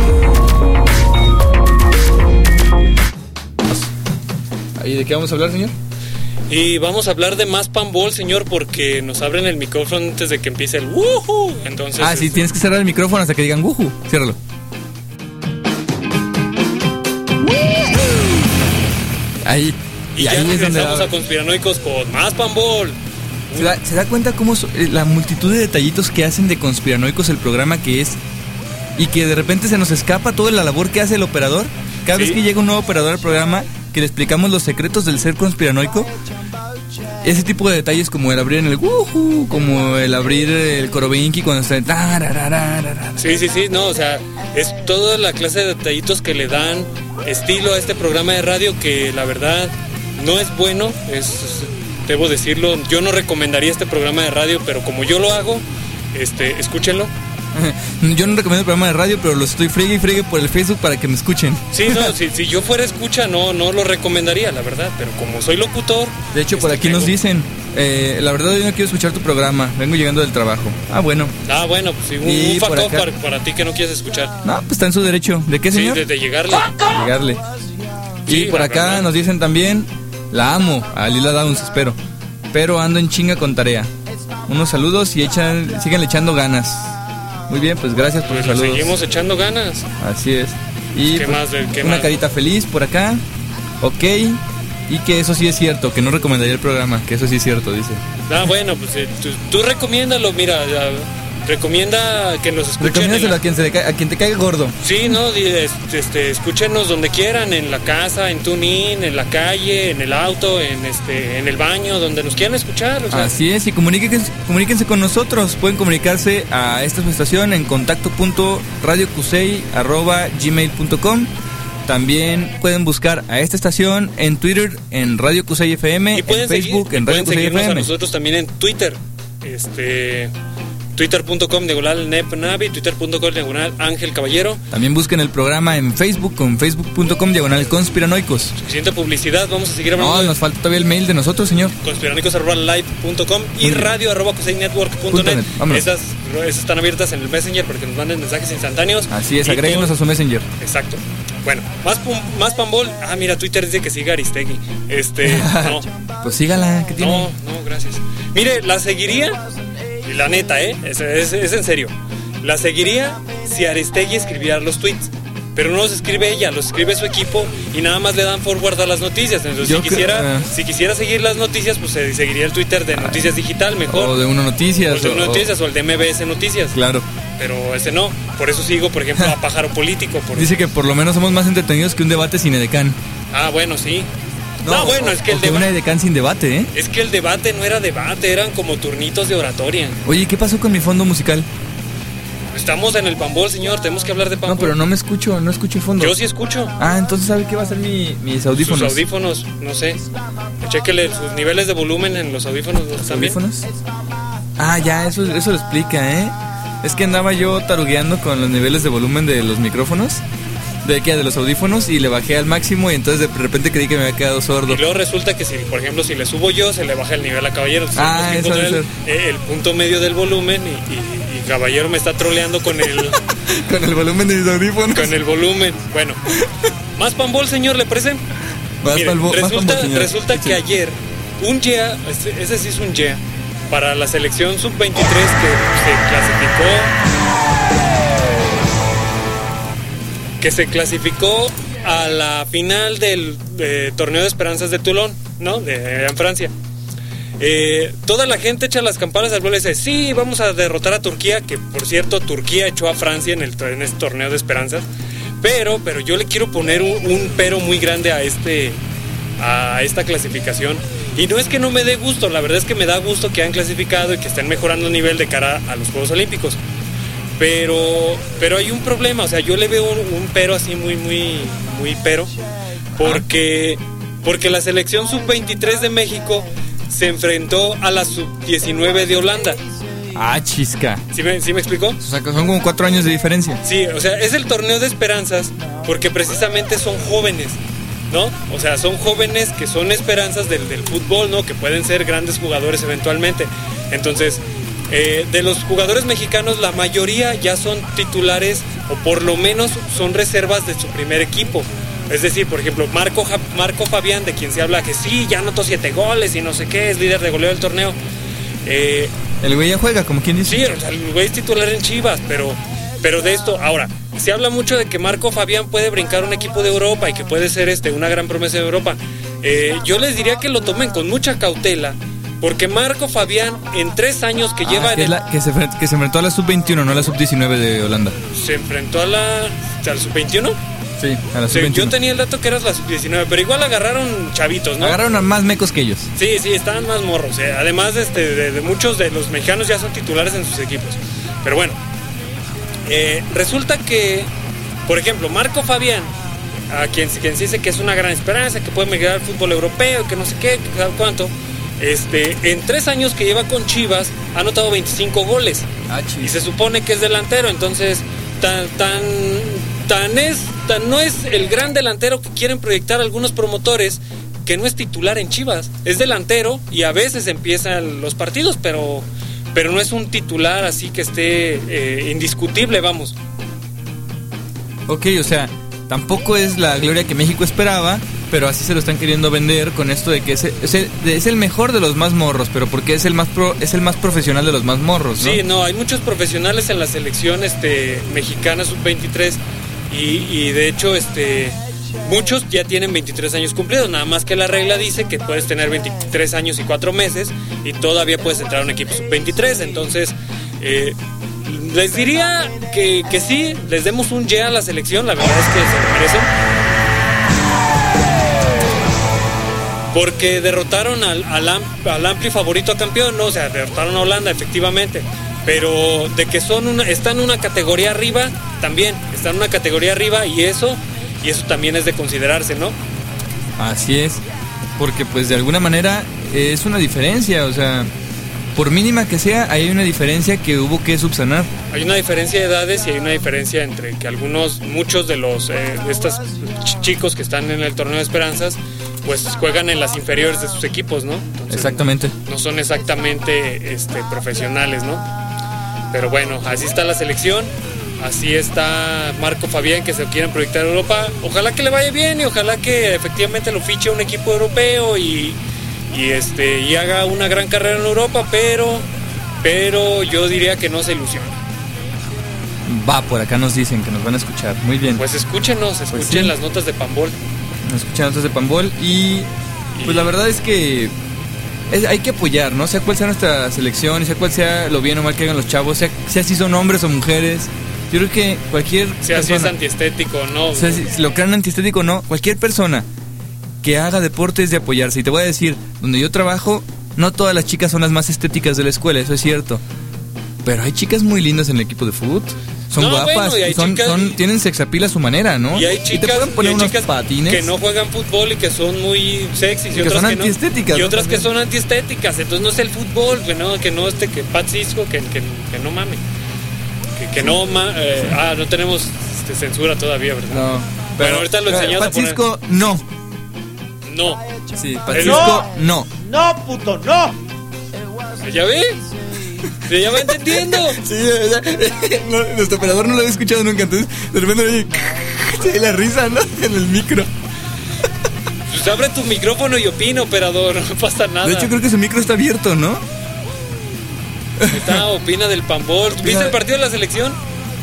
¿Y de qué vamos a hablar, señor? Y vamos a hablar de más panball, señor, porque nos abren el micrófono antes de que empiece el woohoo. Entonces, sí, tienes que cerrar el micrófono hasta que digan woohoo. Ciérralo. Ahí. Y ya regresamos a Conspiranoicos con más panball. ¿Se da cuenta cómo la multitud de detallitos que hacen de Conspiranoicos el programa que es? Y que de repente se nos escapa toda la labor que hace el operador. Cada vez que llega un nuevo operador al programa, que le explicamos los secretos del ser conspiranoico, ese tipo de detalles como el abrir en el woohoo, como el abrir el Korobeinki cuando está Sí, no, o sea, es toda la clase de detallitos que le dan estilo a este programa de radio que la verdad no es bueno, debo decirlo, yo no recomendaría este programa de radio, pero como yo lo hago, escúchenlo. Yo no recomiendo el programa de radio, pero lo estoy friegue y friegue por el Facebook para que me escuchen. Sí, no, si yo fuera escucha, no lo recomendaría, la verdad. Pero como soy locutor... De hecho, por aquí nos dicen, la verdad yo no quiero escuchar tu programa, vengo llegando del trabajo. Bueno. Pues sí, un factor para ti que no quieres escuchar. No, pues está en su derecho. ¿De qué, señor? Sí, de llegarle. Sí, y por acá verdad. Nos dicen también, la amo, a Lila Downs, espero, pero ando en chinga con tarea. Unos saludos y sigan echando ganas. Muy bien, pues gracias por los saludos. Seguimos echando ganas. Así es. Y ¿Qué más? Una carita feliz por acá. Ok. Y que eso sí es cierto, que no recomendaría el programa, que eso sí es cierto, dice. Bueno, pues tú recomiéndalo, mira, recomienda que nos escuchen. Recomiéndaselo a quien te caiga gordo. Sí, no, escúchenos donde quieran, en la casa, en TuneIn, en la calle, en el auto, en el baño, donde nos quieran escuchar. O sea. Así es, y comuníquense con nosotros. Pueden comunicarse a esta estación en contacto.radiocusey@gmail.com. También pueden buscar a esta estación en Twitter, en Radio Cusey FM, en Facebook, en Radio Cusey FM. A nosotros también en Twitter, twitter.com/nepnavi, twitter.com/Ángel Caballero. También busquen el programa en Facebook con facebook.com/conspiranoicos. Suficiente publicidad, vamos a seguir hablando. No, nos falta todavía el mail de nosotros, señor. conspiranoicos@live.com y radio@CuseyNetwork.net. Esas están abiertas en el Messenger para que nos manden mensajes instantáneos. Así es, agréguenos a su Messenger. Exacto. Bueno, más panball. Mira, Twitter dice que siga Aristegui. No. Pues sígala, ¿qué tiene? No, gracias. Mire, la seguiría, y la neta, es en serio. La seguiría si Aristegui escribiera los tweets. Pero no los escribe ella, los escribe su equipo y nada más le dan forward a las noticias. Entonces, si quisiera seguir las noticias, pues seguiría el Twitter de Noticias Digital, mejor. O de Uno Noticias. O el de MBS Noticias. Claro. Pero ese no. Por eso sigo, por ejemplo, a Pájaro Político. Dice que por lo menos somos más entretenidos que un debate sin edecán. Bueno, sí. Es que el debate. Una edecán sin debate, ¿eh? Es que el debate no era debate, eran como turnitos de oratoria. Oye, ¿qué pasó con mi fondo musical? Estamos en el panball, señor, tenemos que hablar de panball. No, pero no escucho el fondo. Yo sí escucho. Entonces ¿sabe qué va a ser mis audífonos? Sus audífonos, no sé. Chéquele sus niveles de volumen en los audífonos. ¿También? ¿Audífonos? Ya, eso lo explica, ¿eh? Es que andaba yo tarugueando con los niveles de volumen de los micrófonos. De los audífonos y le bajé al máximo y entonces de repente creí que me había quedado sordo. Y luego resulta que si, por ejemplo, si le subo yo, se le baja el nivel a Caballero. Entonces eso debe ser. El punto medio del volumen y Caballero me está troleando con el... con el volumen de mis audífonos. Con el volumen. Bueno. ¿Más panball, señor, le parece? Miren, resulta que ayer un YEA, ese sí es un YEA, para la selección sub-23 que se clasificó a la final del torneo de esperanzas de Toulon, ¿no? En Francia. Toda la gente echa las campanas al vuelo y dice, sí, vamos a derrotar a Turquía, que por cierto Turquía echó a Francia en este torneo de esperanzas, pero yo le quiero poner un pero muy grande a esta clasificación. Y no es que no me dé gusto, la verdad es que me da gusto que han clasificado y que estén mejorando el nivel de cara a los Juegos Olímpicos. Pero hay un problema, o sea, yo le veo un pero así muy pero, porque la selección sub-23 de México se enfrentó a la sub-19 de Holanda. Chisca. ¿Sí me explicó? O sea, que son como 4 años de diferencia. Sí, o sea, es el torneo de esperanzas porque precisamente son jóvenes, ¿no? O sea, son jóvenes que son esperanzas del fútbol, ¿no? Que pueden ser grandes jugadores eventualmente. Entonces, de los jugadores mexicanos, la mayoría ya son titulares o por lo menos son reservas de su primer equipo. Es decir, por ejemplo, Marco Fabián, de quien se habla que sí, ya anotó 7 goles y no sé qué, es líder de goleo del torneo. El güey ya juega, como quien dice. Sí, o sea, el güey es titular en Chivas, pero de esto, ahora, se habla mucho de que Marco Fabián puede brincar un equipo de Europa y que puede ser una gran promesa de Europa. Yo les diría que lo tomen con mucha cautela, porque Marco Fabián, en 3 años que lleva... Que se enfrentó a la sub-21, no a la sub-19 de Holanda. ¿Se enfrentó a la sub-21? Sí, a la sub-21. Yo tenía el dato que era la sub-19, pero igual agarraron chavitos, ¿no? Agarraron a más mecos que ellos. Sí, estaban más morros. Además, de muchos de los mexicanos ya son titulares en sus equipos. Pero bueno, resulta que, por ejemplo, Marco Fabián, a quien se dice que es una gran esperanza, que puede migrar al fútbol europeo, que no sé qué, que sabe cuánto, en 3 años que lleva con Chivas ha anotado 25 goles. Y se supone que es delantero, entonces no es el gran delantero que quieren proyectar algunos promotores, que no es titular en Chivas, es delantero y a veces empiezan los partidos, pero no es un titular así que esté indiscutible, vamos. Ok, o sea, tampoco es la gloria que México esperaba, pero así se lo están queriendo vender con esto de que es el mejor de los más morros, pero porque es el más profesional de los más morros, ¿no? Sí, no, hay muchos profesionales en la selección mexicana sub-23 y de hecho muchos ya tienen 23 años cumplidos, nada más que la regla dice que puedes tener 23 años y 4 meses y todavía puedes entrar a un equipo sub-23, entonces les diría que sí, les demos un yeah a la selección, la verdad es que se lo merecen. Porque derrotaron al amplio favorito a campeón, ¿no? O sea, derrotaron a Holanda, efectivamente. Pero de que están en una categoría arriba, también. Están en una categoría arriba y eso también es de considerarse, ¿no? Así es. Porque pues de alguna manera es una diferencia, o sea, por mínima que sea, hay una diferencia que hubo que subsanar. Hay una diferencia de edades y hay una diferencia entre que muchos de estos chicos que están en el torneo de esperanzas pues juegan en las inferiores de sus equipos, ¿no? Entonces, exactamente. No son exactamente profesionales, ¿no? Pero bueno, así está la selección, así está Marco Fabián, que se quieren proyectar a Europa. Ojalá que le vaya bien y ojalá que efectivamente lo fiche un equipo europeo y haga una gran carrera en Europa, pero yo diría que no se ilusiona. Por acá nos dicen que nos van a escuchar. Muy bien. Pues escuchen sí. Las notas de Pambol. Escuchan notas de Pambol y pues la verdad es que hay que apoyar, ¿no? Sea cual sea nuestra selección y sea cual sea lo bien o mal que hagan los chavos, sea si son hombres o mujeres. Yo creo que cualquier persona, si es antiestético, ¿no? O sea, si lo crean antiestético o no, cualquier persona que haga deporte es de apoyarse. Y te voy a decir, donde yo trabajo, no todas las chicas son las más estéticas de la escuela, eso es cierto. Pero hay chicas muy lindas en el equipo de fútbol. Son guapas, bueno, tienen sexapil a su manera, ¿no? Y hay chicas, y te pueden poner unos patines que no juegan fútbol y que son muy sexys y otras son antiestéticas. Y otras que son antiestéticas. Entonces no es el fútbol, que Pat Cisco, que no mame. No tenemos censura todavía, ¿verdad? No. Bueno, ahorita lo enseñamos Pat Cisco, no. No. Sí, Pat Cisco, no. No, puto, no. ¿Ya ves? Ya va entendiendo. Sí, nuestro operador no lo había escuchado nunca, entonces de repente oye la risa, ¿no? En el micro. Pues abre tu micrófono y opina, operador, no pasa nada. De hecho, creo que su micro está abierto, ¿no? Está, opina del panball. ¿Viste el partido de la selección?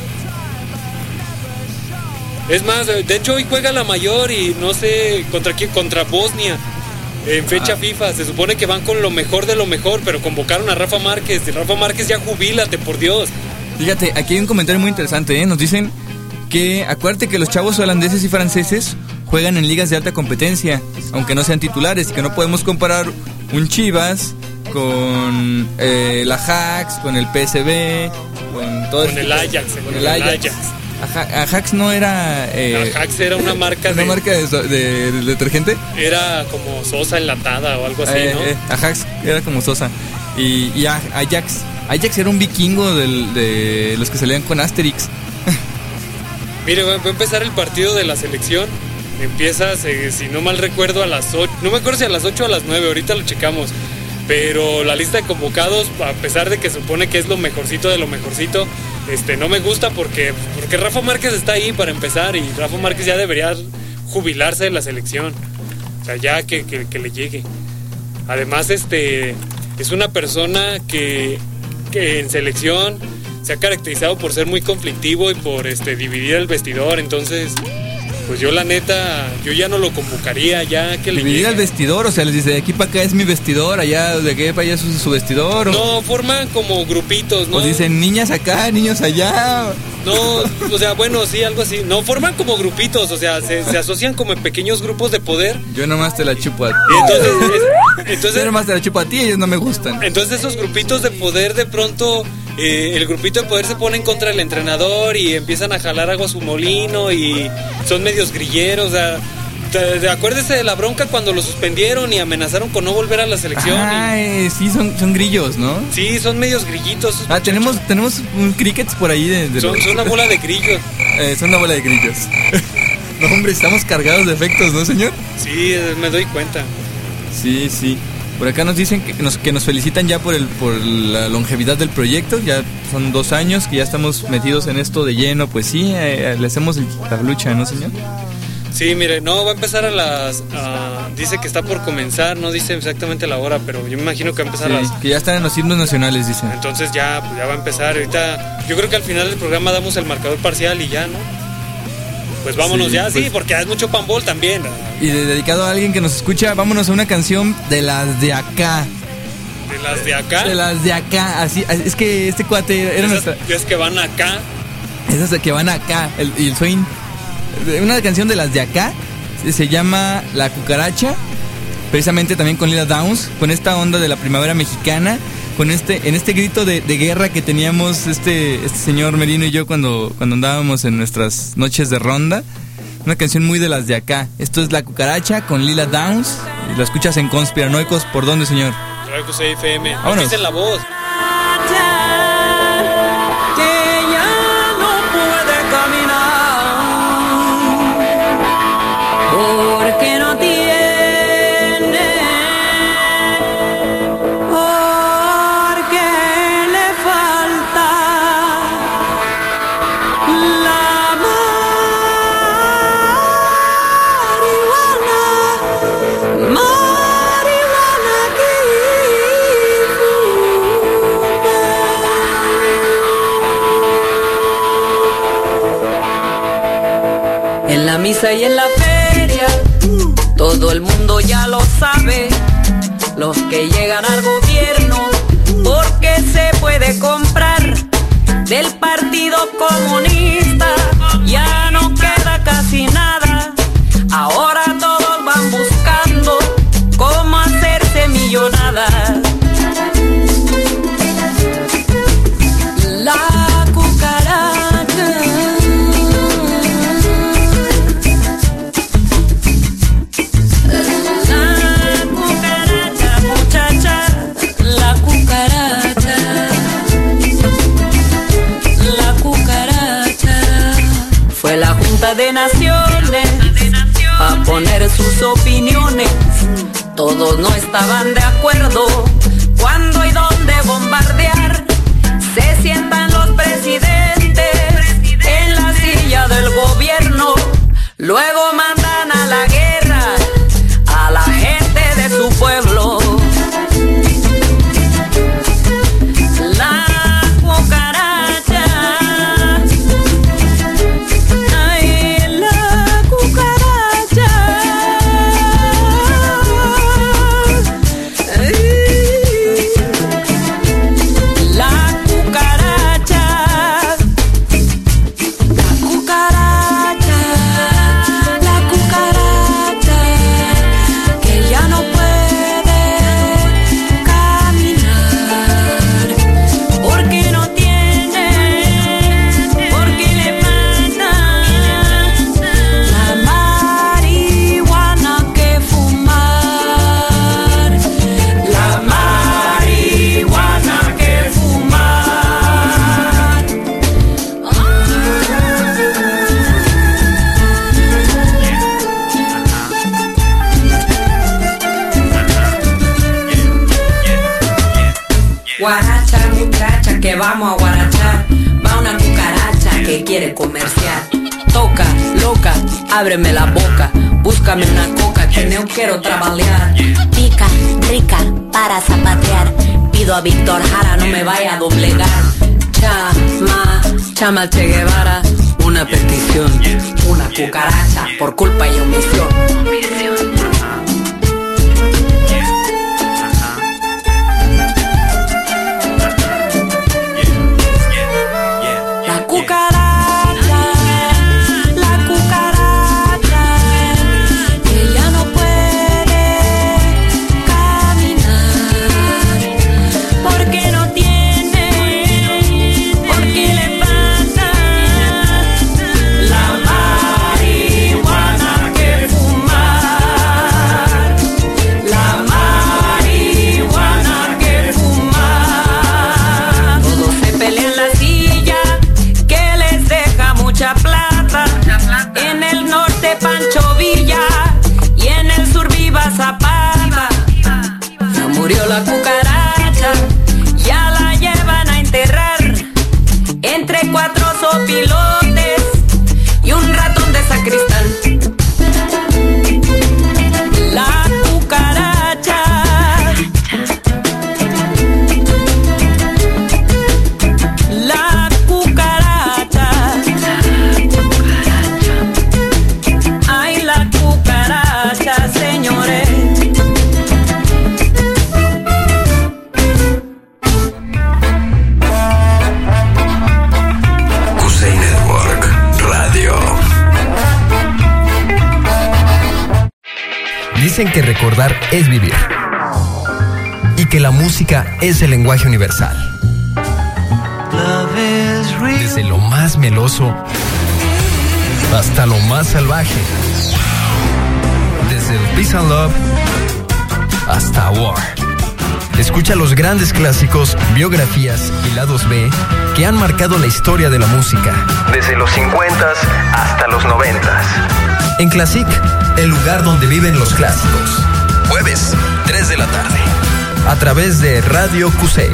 Es más, de hecho hoy juega la mayor y no sé contra quién, contra Bosnia. En fecha FIFA, se supone que van con lo mejor de lo mejor, pero convocaron a Rafa Márquez. Rafa Márquez, ya jubílate, por Dios. Fíjate, aquí hay un comentario muy interesante, ¿eh? Nos dicen que acuérdate que los chavos holandeses y franceses juegan en ligas de alta competencia, aunque no sean titulares, y que no podemos comparar un Chivas con la Ajax, con el PSV, con todo con el Ajax. Con el Ajax. Ajax no era... Ajax era una marca ¿una marca de detergente? Era como Sosa enlatada o algo así, ¿no? Ajax era como Sosa. Y Ajax era un vikingo de los que salían con Asterix. Mire, va a empezar el partido de la selección. Empieza, si no mal recuerdo, a las 8. No me acuerdo si a las 8 o a las 9, ahorita lo checamos. Pero la lista de convocados, a pesar de que supone que es lo mejorcito de lo mejorcito, no me gusta porque Rafa Márquez está ahí para empezar, y Rafa Márquez ya debería jubilarse de la selección. O sea, ya que le llegue. Además, es una persona que en selección se ha caracterizado por ser muy conflictivo y por dividir el vestidor. Entonces, pues yo la neta, yo ya no lo convocaría, ya que le dividir el vestidor, o sea, les dice, de aquí para acá es mi vestidor, allá de aquí para allá es su vestidor. No, forman como grupitos, ¿no? O dicen niñas acá, niños allá. No, o sea, bueno, sí, algo así. No, forman como grupitos, o sea, se asocian como en pequeños grupos de poder. Yo nomás te la chupo a ti. Entonces yo nomás te la chupo a ti y ellos no me gustan. Entonces esos grupitos de poder, de pronto, el grupito de poder se pone en contra del entrenador y empiezan a jalar agua a su molino y son medios grilleros, o sea... Acuérdese de la bronca cuando lo suspendieron y amenazaron con no volver a la selección. Sí, son grillos, ¿no? Sí, son medios grillitos. Tenemos un crickets por ahí son una bola de grillos. Son una bola de grillos. No, hombre, estamos cargados de efectos, ¿no, señor? Sí, me doy cuenta. Sí. Por acá nos dicen que nos felicitan ya por la longevidad del proyecto. Ya son 2 años que ya estamos metidos en esto de lleno. Pues sí, le hacemos la lucha, ¿no, señor? Sí, mire, no, va a empezar dice que está por comenzar, no dice exactamente la hora, pero yo me imagino que va a empezar que ya están en los himnos nacionales, dicen. Entonces ya va a empezar, ahorita, yo creo que al final del programa damos el marcador parcial y ya, ¿no? Pues vámonos porque es mucho panball también. Y dedicado a alguien que nos escucha, vámonos a una canción de las de acá. ¿De las de acá? De las de acá, así, es que este cuate era es que van acá. Esas de que van acá, y el swing. Una canción de las de acá se llama La Cucaracha, precisamente también con Lila Downs, con esta onda de la primavera mexicana, con en este grito de guerra que teníamos este señor Merino y yo cuando andábamos en nuestras noches de ronda. Una canción muy de las de acá. Esto es La Cucaracha con Lila Downs, y lo escuchas en Conspiranoicos. ¿Por dónde, señor? Radio Cusey FM. Vámonos. Dicen la voz. Porque no tiene, porque le falta la marihuana que fuma. En la misa y en la feria todo el mundo ya lo sabe, los que llegan al gobierno, porque se puede comprar del Partido Comunista, ya no queda casi nada, ahora todos van buscando cómo hacerse millonadas. La cucaracha, fue la Junta de Naciones a poner sus opiniones. Todos no estaban de acuerdo cuándo y dónde bombardear. Se sientan los presidentes en la silla del gobierno, luego mandan a la guerra Guaracha, muchacha, que vamos a guarachar. Va una cucaracha que quiere comerciar. Toca, loca, ábreme la boca. Búscame una coca que no quiero trabajar. Pica, rica, para zapatear. Pido a Víctor Jara, no me vaya a doblegar. Chama Che Guevara. Una petición, una cucaracha por culpa y omisión. La cucaracha, ella no puede caminar porque no tiene por qué le pasa la marihuana que fumar, la marihuana que fumar. Todos se pelean la silla que les deja mucha plata. En el norte Pancho Villa y en el sur Viva Zapata. Ya murió la cucaracha, ya la llevan a enterrar entre 4 sopilotes y un ratón de sacristán. La cucaracha, la cucaracha, ay la cucaracha, señores. Cusey Network Radio. Dicen que recordar es vivir y que la música es el lenguaje universal. Desde lo más meloso hasta lo más salvaje. Desde el Peace and Love hasta War. Escucha los grandes clásicos, biografías y lados B que han marcado la historia de la música. Desde los 50s hasta los 90s. En Classic, el lugar donde viven los clásicos. Jueves, 3 de la tarde. A través de Radio Cusey.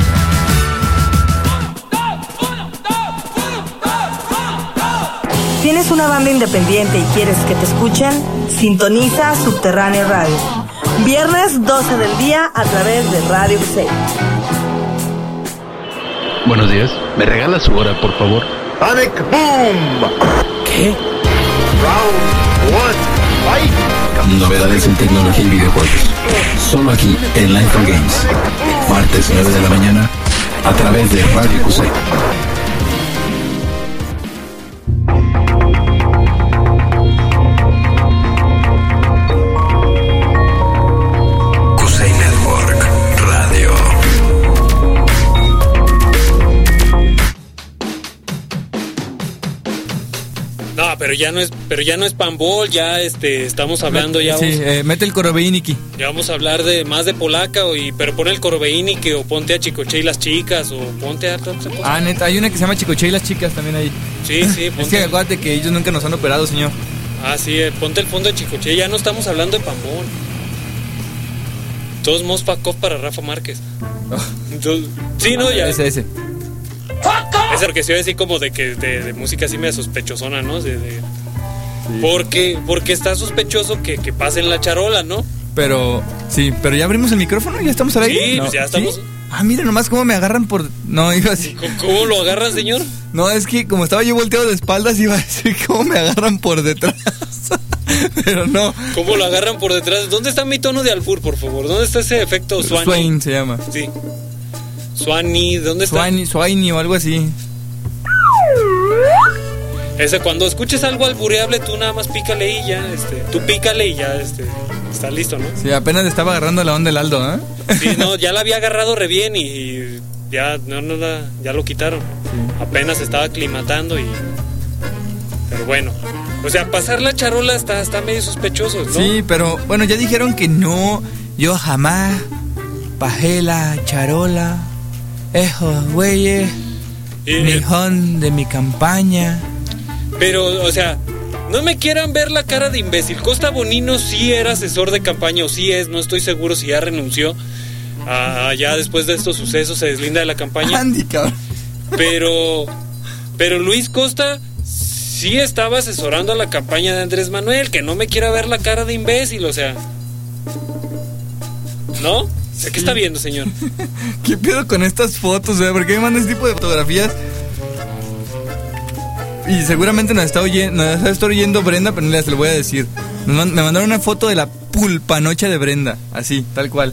¿Tienes una banda independiente y quieres que te escuchen? Sintoniza Subterráneo Radio. Viernes 12 del día a través de Radio Cusey. Buenos días. ¿Me regala su hora, por favor? Panic Boom. ¿Qué? Round 1. Fight. Novedades en tecnología y videojuegos. Solo aquí en Life for Games. Martes 9 de la mañana a través de Radio Cusey. Cusey Network Radio. No, pero ya no es Pambol, ya estamos hablando ya. Sí, mete el Korobeiniki. Ya vamos a hablar más de polaca, pero pon el Korobeiniki o ponte a Chicoche y las chicas o ponte a otra cosa. Ah, neta, hay una que se llama Chicoche y las chicas también ahí. Sí, ponte. Es que acuérdate que ellos nunca nos han operado, señor. Ah, sí, ponte el fondo de Chicoche, ya no estamos hablando de Pambol. Todos modos fuck off para Rafa Márquez. Entonces, sí, no, ya. Ese. Es lo que se iba a decir como de música así medio sospechosona, ¿no? Sí. Porque está sospechoso que pasen la charola, ¿no? Pero ya abrimos el micrófono, ya estamos al aire. Sí, pues ya estamos. ¿Sí? Ah, mira nomás cómo me agarran por... No, iba así. ¿Cómo lo agarran, señor? No, es que como estaba yo volteado de espaldas, iba a decir cómo me agarran por detrás. Pero no. ¿Cómo lo agarran por detrás? ¿Dónde está mi tono de albur, por favor? ¿Dónde está ese efecto Swanny? Swain se llama. Sí. Swanny, ¿dónde está? Swanny o algo así. Ese, cuando escuches algo albureable, tú nada más pícale y ya, tú pícale y ya, está listo, ¿no? Sí, apenas estaba agarrando la onda del Aldo, ¿eh? Sí, no, ya la había agarrado re bien y ya, ya lo quitaron. Sí. Apenas estaba aclimatando pero bueno, o sea, pasar la charola está medio sospechoso, ¿no? Sí, pero bueno, ya dijeron que no, yo jamás bajé la charola, esos güeyes, mijón de mi campaña. Pero, o sea, no me quieran ver la cara de imbécil. Costa Bonino sí era asesor de campaña, o sí es, no estoy seguro si ya renunció. ya después de estos sucesos se deslinda de la campaña. Andy, cabrón. Pero Luis Costa sí estaba asesorando a la campaña de Andrés Manuel, que no me quiera ver la cara de imbécil, o sea. ¿No? Sí. ¿Qué está viendo, señor? ¿Qué pedo con estas fotos? ¿Por qué me mandan este tipo de fotografías? Y seguramente nos está oyendo Brenda, pero no se lo voy a decir. Me mandaron una foto de la pulpanocha de Brenda, así, tal cual.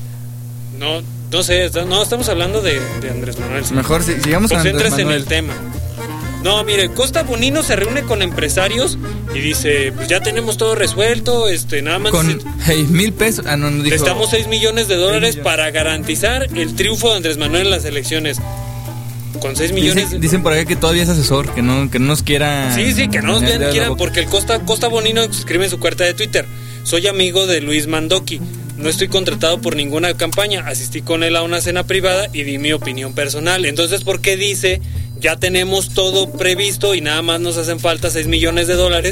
No sé, estamos hablando de Andrés Manuel. ¿Sí? Mejor sigamos con Andrés Manuel. Concéntrese en el tema. No, mire, Costa Bonino se reúne con empresarios y dice, pues ya tenemos todo resuelto, nada más... Con 6,000 pesos, no dijo... Necesitamos $6 millones para garantizar el triunfo de Andrés Manuel en las elecciones. Con 6 millones... Dicen por ahí que todavía es asesor, que no nos quiera... Sí, que no nos quieran, porque el Costa Bonino escribe en su cuenta de Twitter, soy amigo de Luis Mandoki, no estoy contratado por ninguna campaña, asistí con él a una cena privada y di mi opinión personal. Entonces, ¿por qué dice... Ya tenemos todo previsto y nada más nos hacen falta $6 millones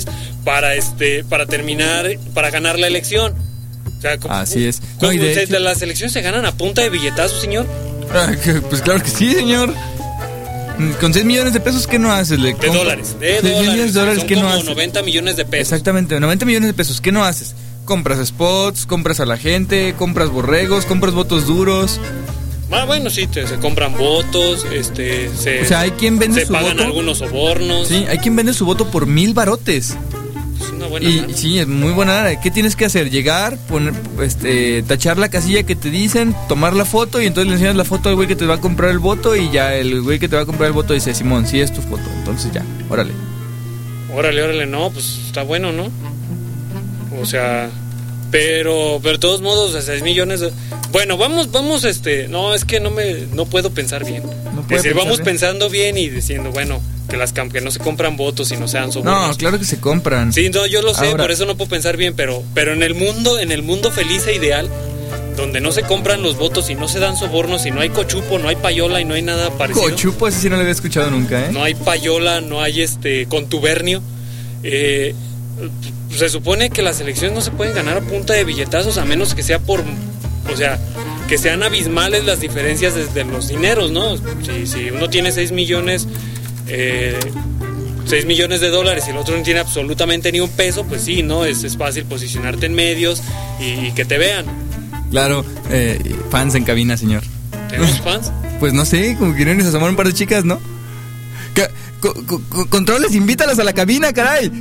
para terminar, para ganar la elección? O sea, así es. ¿Las elecciones se ganan a punta de billetazos, señor? Pues claro que sí, señor. Con 6 millones de pesos, ¿qué no haces? De dólares. Son ¿qué como no haces? 90 millones de pesos. Exactamente, 90 millones de pesos. ¿Qué no haces? Compras spots, compras a la gente, compras borregos, compras votos duros. Bueno, sí, se compran votos, o sea, hay quien vende su voto. Se pagan algunos sobornos. Sí, hay quien vende su voto por 1,000 barotes. Es una buena lana. Sí, es muy buena lana. ¿Qué tienes que hacer? Llegar, poner, tachar la casilla que te dicen, tomar la foto y entonces le enseñas la foto al güey que te va a comprar el voto y ya el güey que te va a comprar el voto dice, Simón, sí es tu foto. Entonces ya, órale, no, pues está bueno, ¿no? O sea... Pero de todos modos, 6 millones... Bueno, vamos, no, es que no puedo pensar bien. Vamos pensando bien y diciendo, bueno, que no se compran votos y no sean sobornos. No, claro que se compran. Sí, no, yo lo sé, por eso no puedo pensar bien, pero en el mundo feliz e ideal, donde no se compran los votos y no se dan sobornos y no hay cochupo, no hay payola y no hay nada parecido. Cochupo, ese sí no lo había escuchado nunca, ¿eh? No hay payola, no hay contubernio. Se supone que las elecciones no se pueden ganar a punta de billetazos a menos que sea que sean abismales las diferencias desde los dineros, ¿no? Si uno tiene 6 millones de dólares y el otro no tiene absolutamente ni un peso, pues sí, ¿no? Es fácil posicionarte en medios y que te vean. Claro, fans en cabina, señor. ¿Tenemos fans? Pues no sé, como que nos asomaron un par de chicas, ¿no? Controles, invítalas a la cabina, caray.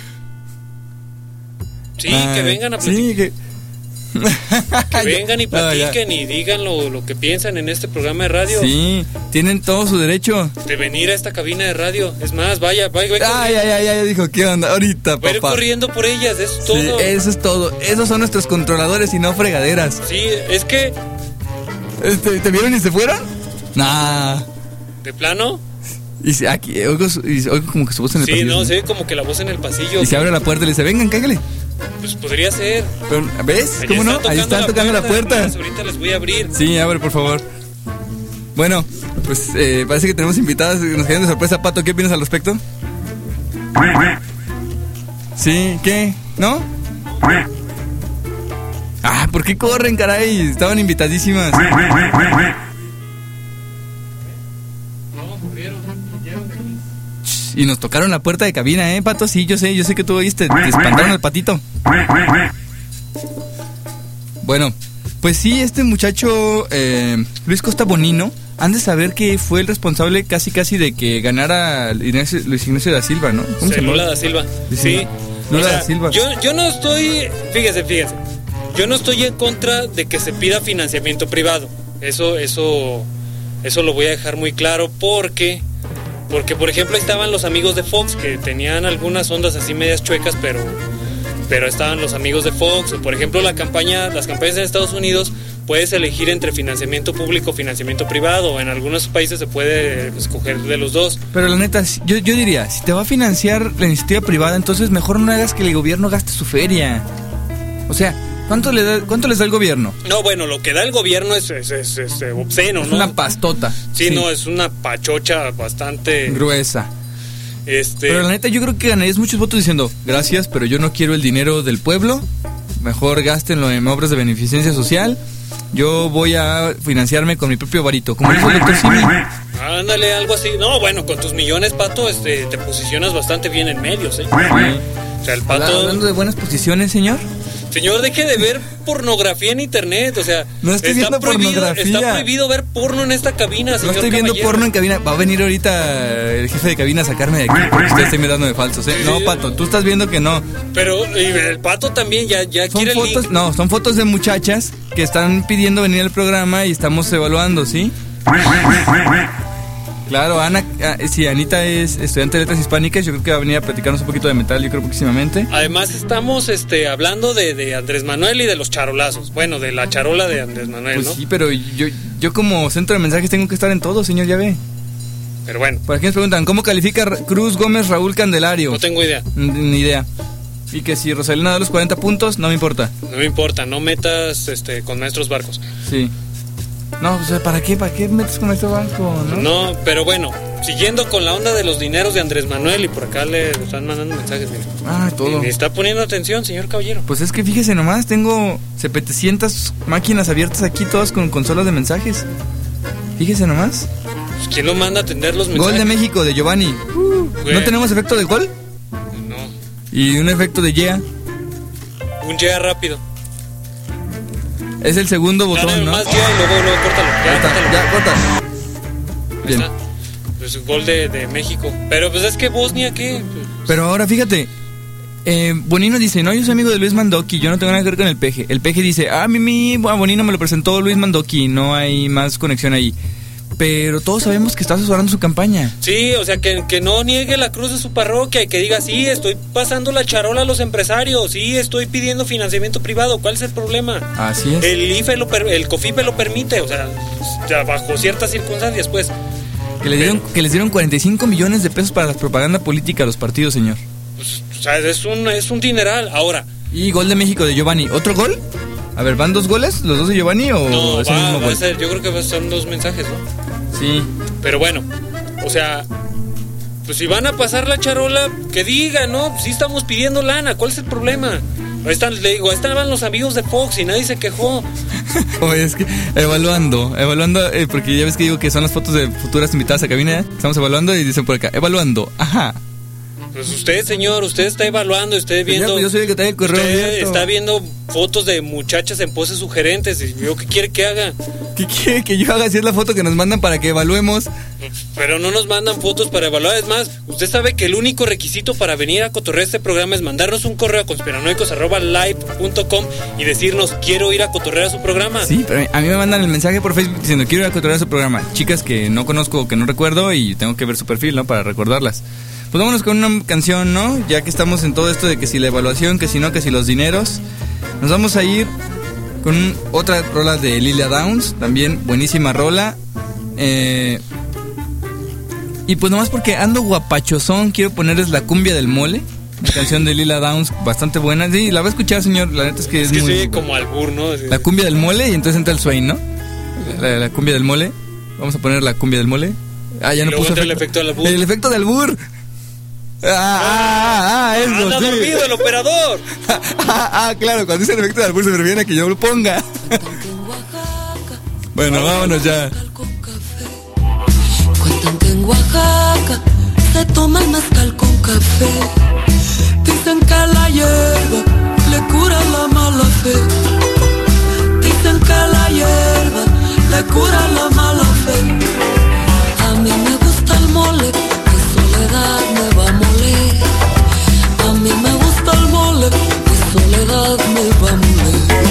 Sí, que vengan a platicar. Sí, que vengan y platiquen y digan lo que piensan en este programa de radio. Sí, tienen todo su derecho de venir a esta cabina de radio. Es más, vaya. Ya dijo, ¿qué onda? Ahorita, papá. Ir corriendo por ellas, eso es todo. Sí, eso es todo. Esos son nuestros controladores y no fregaderas. Sí, es que... ¿Te vieron y se fueron? Nah. ¿De plano? Y aquí, oigo como que su voz en el pasillo. Sí, no, se ve como que la voz en el pasillo. Y se abre la puerta y le dice, vengan, cáigale. Pues podría ser. Pero, ¿ves? ¿Cómo no? Ahí están tocando la puerta. Ahorita les voy a abrir. Sí, abre, por favor. Bueno, pues parece que tenemos invitadas. Nos quedan de sorpresa. Pato, ¿qué opinas al respecto? Sí, ¿qué? ¿No? ¿Por qué corren, caray? Estaban invitadísimas. Y nos tocaron la puerta de cabina, Pato. Sí, yo sé que tú oíste. Te espantaron al patito. Bueno, pues sí, este muchacho Luis Costa Bonino, han de saber que fue el responsable casi de que ganara Luis Ignacio da Silva, ¿no? Lula da Silva. Sí. Lula da Silva. Yo no estoy, fíjese. Yo no estoy en contra de que se pida financiamiento privado. Eso lo voy a dejar muy claro porque por ejemplo estaban los amigos de Fox que tenían algunas ondas así medias chuecas, pero estaban los amigos de Fox. Por ejemplo, las campañas en Estados Unidos puedes elegir entre financiamiento público o financiamiento privado. En algunos países se puede escoger de los dos. Pero la neta, yo diría, si te va a financiar la iniciativa privada, entonces mejor no hagas que el gobierno gaste su feria. O sea, ¿cuánto les da el gobierno? No, bueno, lo que da el gobierno es obsceno, ¿no? Es una pastota. Sí, no, es una pachocha bastante... gruesa. Pero la neta, yo creo que ganarías muchos votos diciendo, gracias, pero yo no quiero el dinero del pueblo, mejor gástenlo en obras de beneficencia social, Yo voy a financiarme con mi propio varito, como dijo el doctor Simi. Ándale, algo así. No, bueno, con tus millones, Pato, te posicionas bastante bien en medios, ¿eh? Sí. O sea, el Pato... Hablando de buenas posiciones, señor. Señor, deje de ver pornografía en internet, o sea... No estoy viendo pornografía. Está prohibido ver porno en esta cabina, señor. No estoy viendo porno en cabina. Va a venir ahorita el jefe de cabina a sacarme de aquí porque usted está mirando de falsos, ¿eh? Sí. No, Pato, tú estás viendo que no. Pero el Pato también ya quiere fotos, el link. No, son fotos de muchachas que están pidiendo venir al programa y estamos evaluando, ¿sí? Claro, Anita es estudiante de letras hispánicas. Yo creo que va a venir a platicarnos un poquito de metal, yo creo próximamente. Además estamos hablando de Andrés Manuel y de los charolazos. Bueno, de la charola de Andrés Manuel, pues ¿no? Sí, pero yo como centro de mensajes tengo que estar en todo, señor, ya ve. Pero bueno. Por aquí nos preguntan, ¿cómo califica Cruz Gómez Raúl Candelario? No tengo idea. Ni idea. Y que si Rosalina da los 40 puntos, no me importa. No me importa, no metas con maestros barcos. Sí. No, o sea, ¿para qué metes con este banco? No, pero bueno, siguiendo con la onda de los dineros de Andrés Manuel, y por acá le están mandando mensajes. Mira. Todo. Me está poniendo atención, señor caballero. Pues es que fíjese nomás, tengo 700 máquinas abiertas aquí, todas con consolas de mensajes. Fíjese nomás. Pues, ¿quién lo manda a atender los mensajes? Gol de México, de Giovanni. ¿No tenemos efecto de gol? No. ¿Y un efecto de yeah? Un yeah rápido. Es el segundo botón, ¿no? Más ya y luego córtalo. Ya, córtalo. Bien. Pues gol de México. Pero pues es que Bosnia, ¿qué? Pero ahora fíjate, Bonino dice, no, yo soy amigo de Luis Mandoki, yo no tengo nada que ver con el Peje. El Peje dice, a Bonino me lo presentó Luis Mandoki, no hay más conexión ahí. Pero todos sabemos que está asesorando su campaña. Sí, o sea, que no niegue la cruz de su parroquia y que diga, sí, estoy pasando la charola a los empresarios, sí, estoy pidiendo financiamiento privado, ¿cuál es el problema? Así es. El COFIPE lo permite, o sea, ya bajo ciertas circunstancias, pues. Que les dieron 45 millones de pesos para la propaganda política a los partidos, señor. Pues, o sea, es un dineral, ahora. Y gol de México de Giovanni, ¿otro gol? A ver, ¿van 2 goles? ¿Los 2 de Giovanni o no, es el mismo gol? A ser, yo creo que son 2 mensajes, ¿no? Sí. Pero bueno, o sea, pues si van a pasar la charola, que digan, ¿no? Sí estamos pidiendo lana, ¿cuál es el problema? Ahí estaban los amigos de Fox y nadie se quejó. Oye, es que evaluando, porque ya ves que digo que son las fotos de futuras invitadas a cabina, estamos evaluando y dicen por acá, evaluando, ajá. Pues usted, señor, usted está evaluando, usted viendo... Yo soy el que trae el correo abierto. Está viendo fotos de muchachas en poses sugerentes. ¿Y yo qué quiere que haga? ¿Qué quiere que yo haga si es la foto que nos mandan para que evaluemos? Pero no nos mandan fotos para evaluar. Es más, usted sabe que el único requisito para venir a cotorrear este programa es mandarnos un correo a conspiranoicos@live.com y decirnos, quiero ir a cotorrear a su programa. Sí, pero a mí me mandan el mensaje por Facebook diciendo, quiero ir a cotorrear a su programa. Chicas que no conozco, que no recuerdo y tengo que ver su perfil, ¿no? Para recordarlas. Pues vámonos con una canción, ¿no? Ya que estamos en todo esto de que si la evaluación, que si no, que si los dineros. Nos vamos a ir con otra rola de Lila Downs, también buenísima rola. Y pues nomás porque ando guapachosón, quiero ponerles La Cumbia del Mole, una canción de Lila Downs bastante buena. Sí, la va a escuchar, señor, la neta es que es muy... Sí, como albur, ¿no? La Cumbia del Mole y entonces entra el Swain, ¿no? La Cumbia del Mole. Vamos a poner La Cumbia del Mole. Ya no puso el efecto del albur. El efecto del albur. Eso, ¡anda dormido el operador! Claro, cuando dice el efecto del albur se me viene a que yo lo ponga. Bueno, vámonos ya. Cuentan que en Oaxaca se toma el mezcal con café. Dicen que la hierba le cura la mala fe. Dicen que la hierba le cura la mala fe. A mí me gusta el mole, que soledad me va a moler. A mí me gusta el mole, que soledad me va a moler.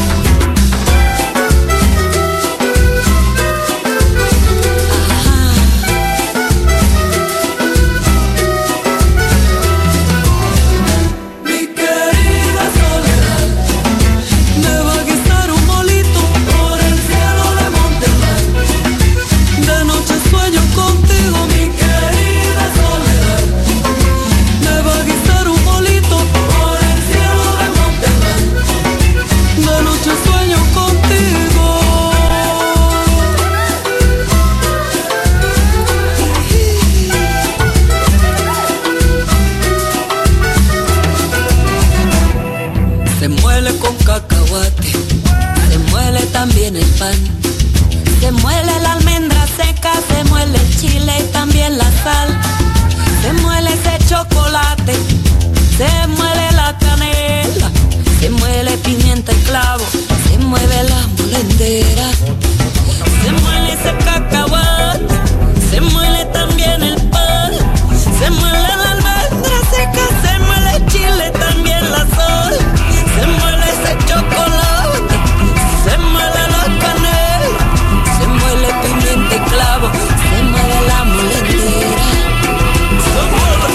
Se muele también el pan. Se muele la almendra seca, se muele el chile y también la sal. Se muele ese chocolate, se muele la canela, se muele pimienta y clavo, se mueve la molendera. Se muele ese cacahuate, se muele también el pan. Se muele la almendra seca, se muele el chile, también la sal. Se muele ese chocolate, se muele la canela, se muele pimienta y clavo, se muele la molendera. Se muele,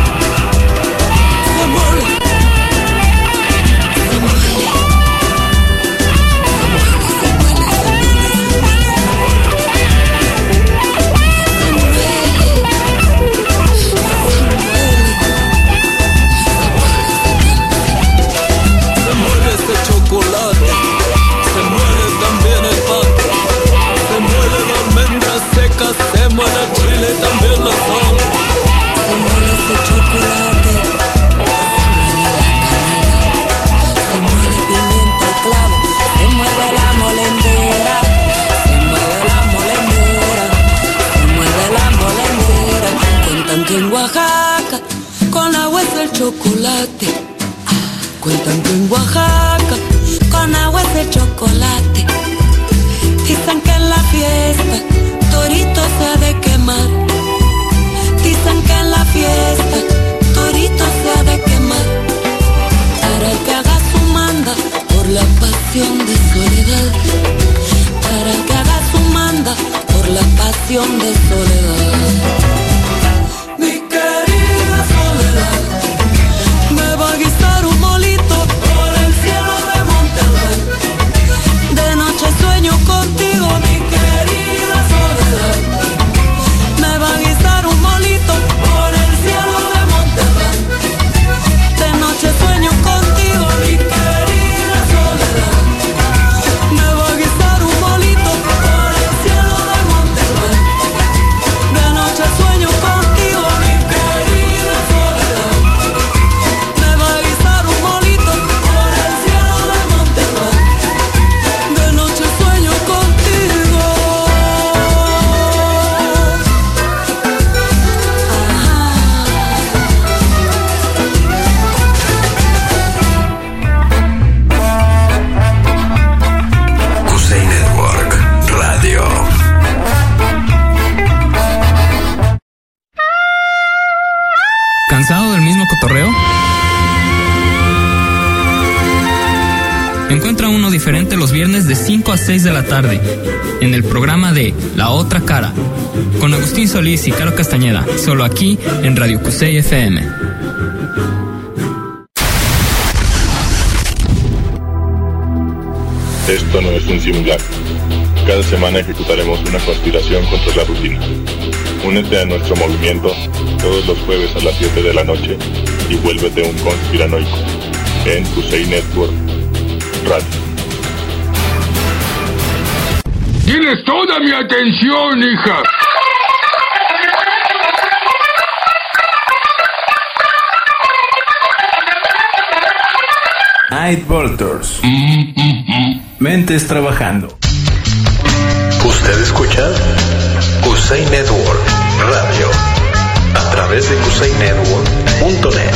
se muele, se muele. Se muele el chile, también la sal. Se muele ese chocolate, se muele pimienta y clavo, se mueve la molendera, se mueve la molendera, se mueve la molendera. Cuentan que en Oaxaca con agua es el chocolate. Cuentan que en Oaxaca con agua es el chocolate. Dicen que en la fiesta torito se ha de quemar. Dicen que en la fiesta torito se ha de quemar. Para que haga su manda por la pasión de soledad. Para que haga su manda por la pasión de soledad. Mi querida soledad me va a guisar un molito por el cielo de Monterrey. De noche sueño contigo, mi querida soledad. Me va a guisar un molito por el cielo de Monterrey. De noche sueño contigo, mi querida soledad. Me va a guisar un molito por el cielo de Monterrey. De noche sueño contigo, mi querida soledad. Me va a guisar un molito por el cielo de Monterrey. De noche sueño contigo. Cusey Network Radio. ¿Cansado del mismo cotorreo? Encuentra uno diferente los viernes de 5 a 6 de la tarde en el programa de La Otra Cara con Agustín Solís y Caro Castañeda, solo aquí en Radio Cusey FM. Esto no es un simulacro. Cada semana ejecutaremos una conspiración contra la rutina. Únete a nuestro movimiento todos los jueves a las 7 de la noche y vuélvete un conspiranoico en Cusey Network Radio. Tienes toda mi atención, hija. Night Vultures. Mentes trabajando. Usted escucha Cusey Network Radio a través de cuseynetwork.net.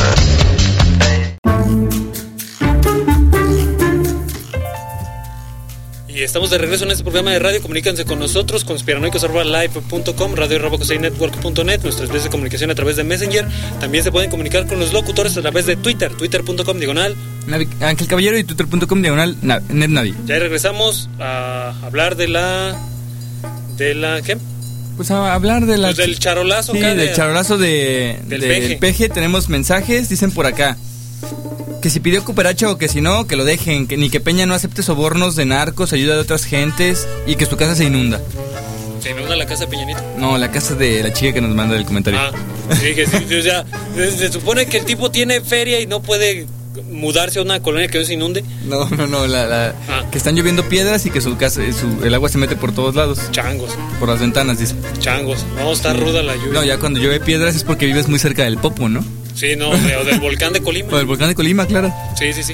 Y estamos de regreso en este programa de radio. Comuníquense con nosotros, conspiranoicos@live.com, radio@cuseynetwork.net, nuestras vías de comunicación a través de Messenger. También se pueden comunicar con los locutores a través de Twitter, twitter.com/. Ángel Caballero y twitter.com/netnavi. Ya regresamos a hablar de la ¿qué? Pues a hablar de la... Pues del charolazo. Sí, del charolazo del peje. Tenemos mensajes, dicen por acá que si pidió cooperacha o que si no, que lo dejen, que ni que Peña no acepte sobornos de narcos, ayuda de otras gentes y que su casa se inunda. ¿Se inunda la casa de Peña Nieto? No, la casa de la chica que nos manda el comentario. Sí, que sí, o sea, se supone que el tipo tiene feria y no puede mudarse a una colonia que no se inunde. No, que están lloviendo piedras y que su casa, el agua se mete por todos lados. Changos. Por las ventanas, dice. Changos. No, está ruda la lluvia. No, ya cuando llueve piedras es porque vives muy cerca del Popo, ¿no? Sí, no, o del volcán de Colima. O del volcán de Colima, claro. Sí.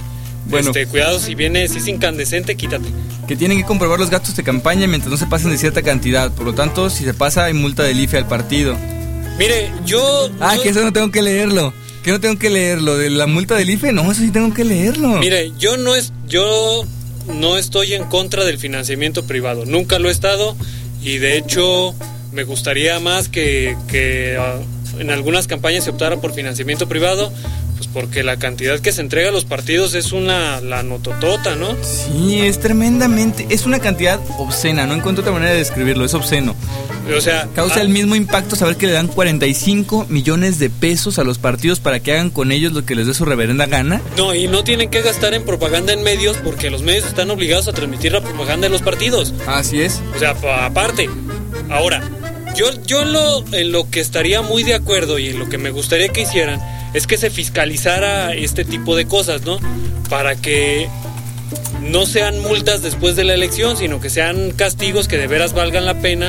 Bueno. Cuidado, si es incandescente, quítate. Que tienen que comprobar los gastos de campaña mientras no se pasen de cierta cantidad. Por lo tanto, si se pasa, hay multa del IFE al partido. Mire, yo... que eso no tengo que leerlo. Que no tengo que leerlo. ¿De la multa del IFE? No, eso sí tengo que leerlo. Mire, yo no estoy en contra del financiamiento privado. Nunca lo he estado. Y de hecho, me gustaría más que en algunas campañas se optara por financiamiento privado. Pues porque la cantidad que se entrega a los partidos es la nototota, ¿no? Sí, es tremendamente, es una cantidad obscena, no encuentro otra manera de describirlo, es obsceno. O sea, causa el mismo impacto saber que le dan 45 millones de pesos a los partidos para que hagan con ellos lo que les dé su reverenda gana. No, y no tienen que gastar en propaganda en medios porque los medios están obligados a transmitir la propaganda de los partidos. Así es. O sea, aparte. Ahora, yo en lo que estaría muy de acuerdo y en lo que me gustaría que hicieran es que se fiscalizara este tipo de cosas, ¿no? Para que no sean multas después de la elección, sino que sean castigos que de veras valgan la pena,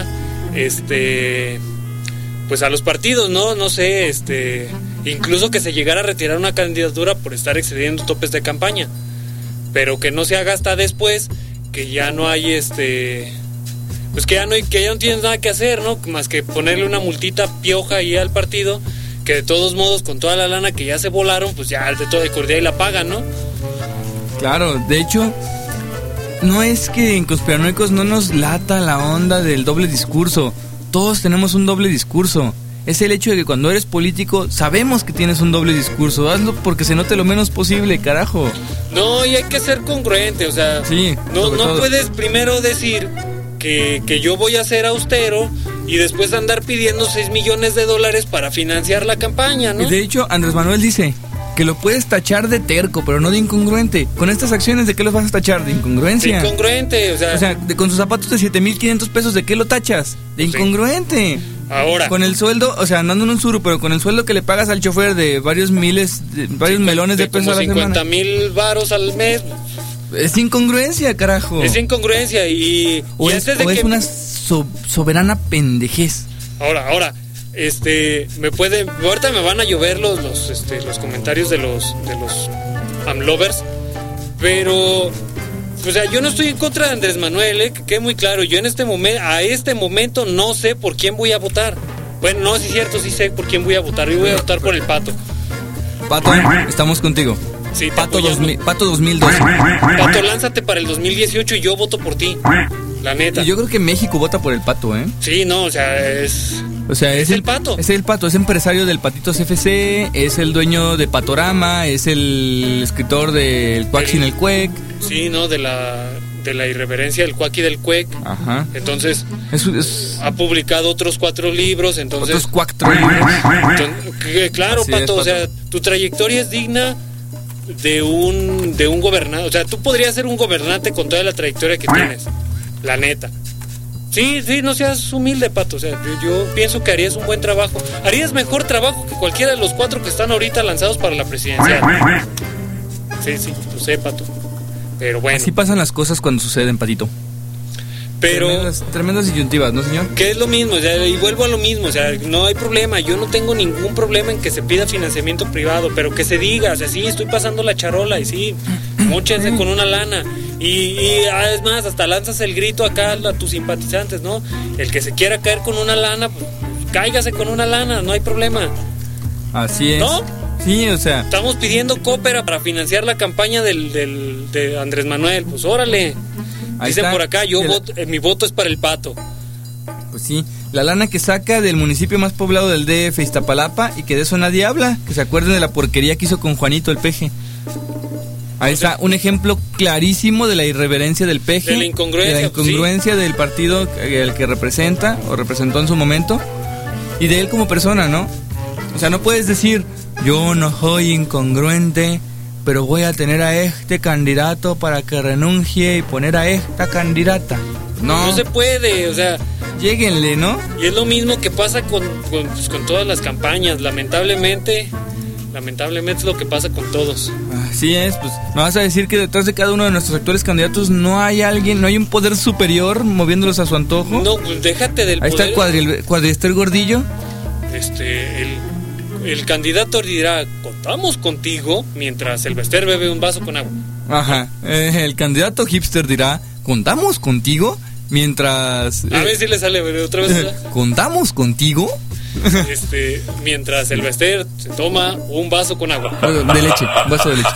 pues a los partidos, ¿no? No sé, incluso que se llegara a retirar una candidatura por estar excediendo topes de campaña, pero que no se haga hasta después, que ya no hay pues que ya no tienes nada que hacer, ¿no? Más que ponerle una multita pioja ahí al partido, que de todos modos con toda la lana que ya se volaron, pues ya de todo de cordial y la pagan, ¿no? Claro, de hecho, no es que en Conspiranoicos no nos lata la onda del doble discurso. Todos tenemos un doble discurso. Es el hecho de que cuando eres político sabemos que tienes un doble discurso. Hazlo porque se note lo menos posible, carajo. No, y hay que ser congruente, o sea, sí, no puedes primero decir que yo voy a ser austero y después andar pidiendo $6 millones para financiar la campaña, ¿no? Y de hecho, Andrés Manuel dice que lo puedes tachar de terco, pero no de incongruente. Con estas acciones, ¿de qué los vas a tachar? De incongruencia. De incongruente, o sea, con sus zapatos de 7,500 pesos, ¿de qué lo tachas? De incongruente. Ahora. Con el sueldo, o sea, andando en un suru, pero con el sueldo que le pagas al chofer de varios melones de pesos a la semana. 50,000 varos al mes. Es incongruencia, carajo. Es incongruencia y es una soberana pendejez. Ahora, ahorita me van a llover los comentarios de los amlovers, pero, o sea, yo no estoy en contra de Andrés Manuel, que quede muy claro. Yo a este momento no sé por quién voy a votar. Bueno, no, sí es cierto, sí sé por quién voy a votar. Yo voy a votar por el Pato. Pato, estamos contigo. Sí, Pato 2012. Pato, lánzate para el 2018 y yo voto por ti. La neta. Y yo creo que México vota por el Pato, ¿eh? Sí, no, o sea, es el Pato. Es el Pato, es empresario del Patitos FC, es el dueño de Patorama, es el escritor del Cuac sin el Cuec. Sí, no, de la irreverencia del Cuac y del Cuec. Ajá. Entonces, ha publicado otros 4 libros, entonces... Otros 4 libros. Claro, Pato, Pato, o sea, tu trayectoria es digna de un gobernante. O sea, tú podrías ser un gobernante con toda la trayectoria que tienes, la neta. Sí, no seas humilde, Pato. O sea, yo pienso que harías un buen trabajo. Harías mejor trabajo que cualquiera de los 4 que están ahorita lanzados para la presidencial. Sí, lo sé, Pato. Pero bueno. Así pasan las cosas cuando suceden, Patito. Pero tremendas disyuntivas, ¿no, señor? Que es lo mismo, o sea, y vuelvo a lo mismo, o sea, no hay problema, yo no tengo ningún problema en que se pida financiamiento privado, pero que se diga, o sea, sí, estoy pasando la charola y sí, móchense con una lana y es más, hasta lanzas el grito acá a tus simpatizantes, ¿no? El que se quiera caer con una lana, pues cáigase con una lana, no hay problema. Así es. ¿No? Sí, o sea. Estamos pidiendo coopera para financiar la campaña de Andrés Manuel, pues órale. Ahí dicen por acá, mi voto es para el Pato. Pues sí, la lana que saca del municipio más poblado del DF, Iztapalapa, y que de eso nadie habla, que se acuerden de la porquería que hizo con Juanito el Peje. Ahí está un ejemplo clarísimo de la irreverencia del Peje, de la incongruencia, sí, del partido al que representa o representó en su momento, y de él como persona, ¿no? O sea, no puedes decir, yo no soy incongruente, pero voy a tener a este candidato para que renuncie y poner a esta candidata. No se puede, o sea, lléguenle, ¿no? Y es lo mismo que pasa con todas las campañas, lamentablemente es lo que pasa con todos. Así es, pues me vas a decir que detrás de cada uno de nuestros actuales candidatos no hay un poder superior moviéndolos a su antojo. No, pues déjate del Ahí poder. Ahí está el cuadriester Gordillo. El candidato dirá, contamos contigo, mientras el Bester bebe un vaso con agua. Ajá. El candidato hipster dirá, ¿contamos contigo? Mientras... A ver si le sale otra vez. ¿Contamos contigo? Mientras el Bester se toma un vaso con agua. De leche, un vaso de leche.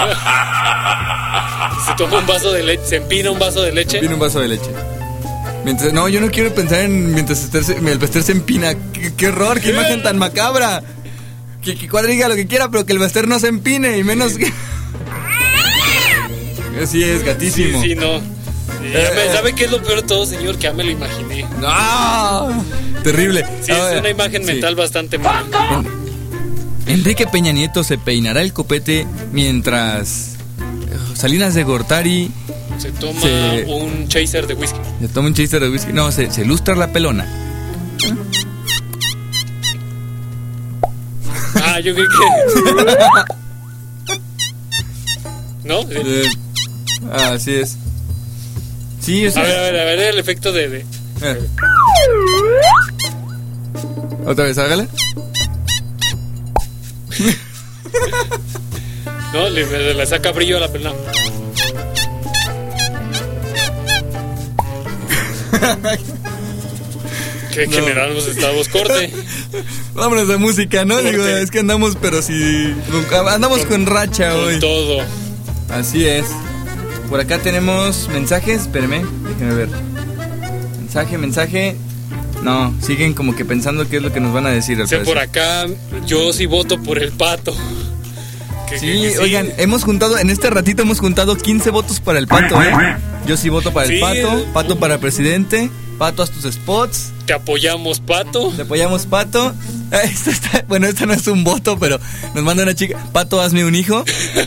Se toma un vaso de leche, se empina un vaso de leche. Empina un vaso de leche. No, yo no quiero pensar en mientras el Bester se empina. ¡Qué horror! ¡Qué imagen tan macabra! Que Cuadri diga lo que quiera, pero que el Bester no se empine, y menos que... Así es, gatísimo. Sí, no. ¿Sabe qué es lo peor de todo, señor? Que ya me lo imaginé. ¡No! Terrible. Sí, es una imagen mental bastante mala. Enrique Peña Nieto se peinará el copete mientras Salinas de Gortari se toma un chaser de whisky. Se toma un chaser de whisky. No, se lustra la pelona. Yo creo que... ¿No? Así es. Sí, a ver el efecto de... Otra vez, hágale. No, le saca brillo a la pelona. ¿Qué general nos estamos corte? Vámonos de música, ¿no? Corte. Digo, es que andamos, pero si... Andamos con racha hoy. Con todo. Así es. Por acá tenemos mensajes, espérame, déjenme ver. Mensaje. No, siguen como que pensando qué es lo que nos van a decir. Por acá, yo sí voto por el Pato. Sí, oigan, en este ratito hemos juntado 15 votos para el Pato, ¿eh? Yo sí voto para el Pato, Pato para presidente, Pato haz tus spots. Te apoyamos, Pato. Bueno, este no es un voto, pero nos manda una chica, Pato, hazme un hijo.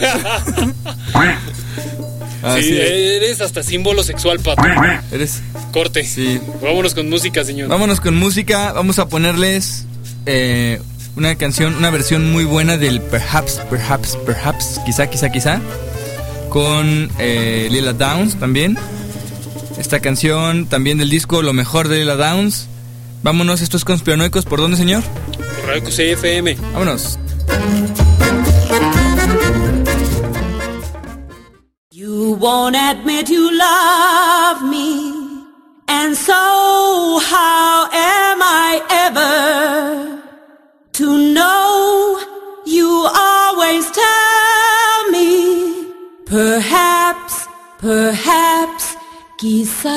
Sí, eres hasta símbolo sexual, Pato. Eres. Corte. Sí. Vámonos con música, señor. Vámonos con música. Vamos a ponerles una canción, una versión muy buena del Perhaps, quizá, con Lila Downs también. Esta canción también del disco Lo Mejor de Lila Downs. Vámonos, estos conspiranoicos, ¿por dónde, señor? Por Radio QC FM. Vámonos. You won't admit you love me, and so how am I ever to know? You always tell me, perhaps, quizás.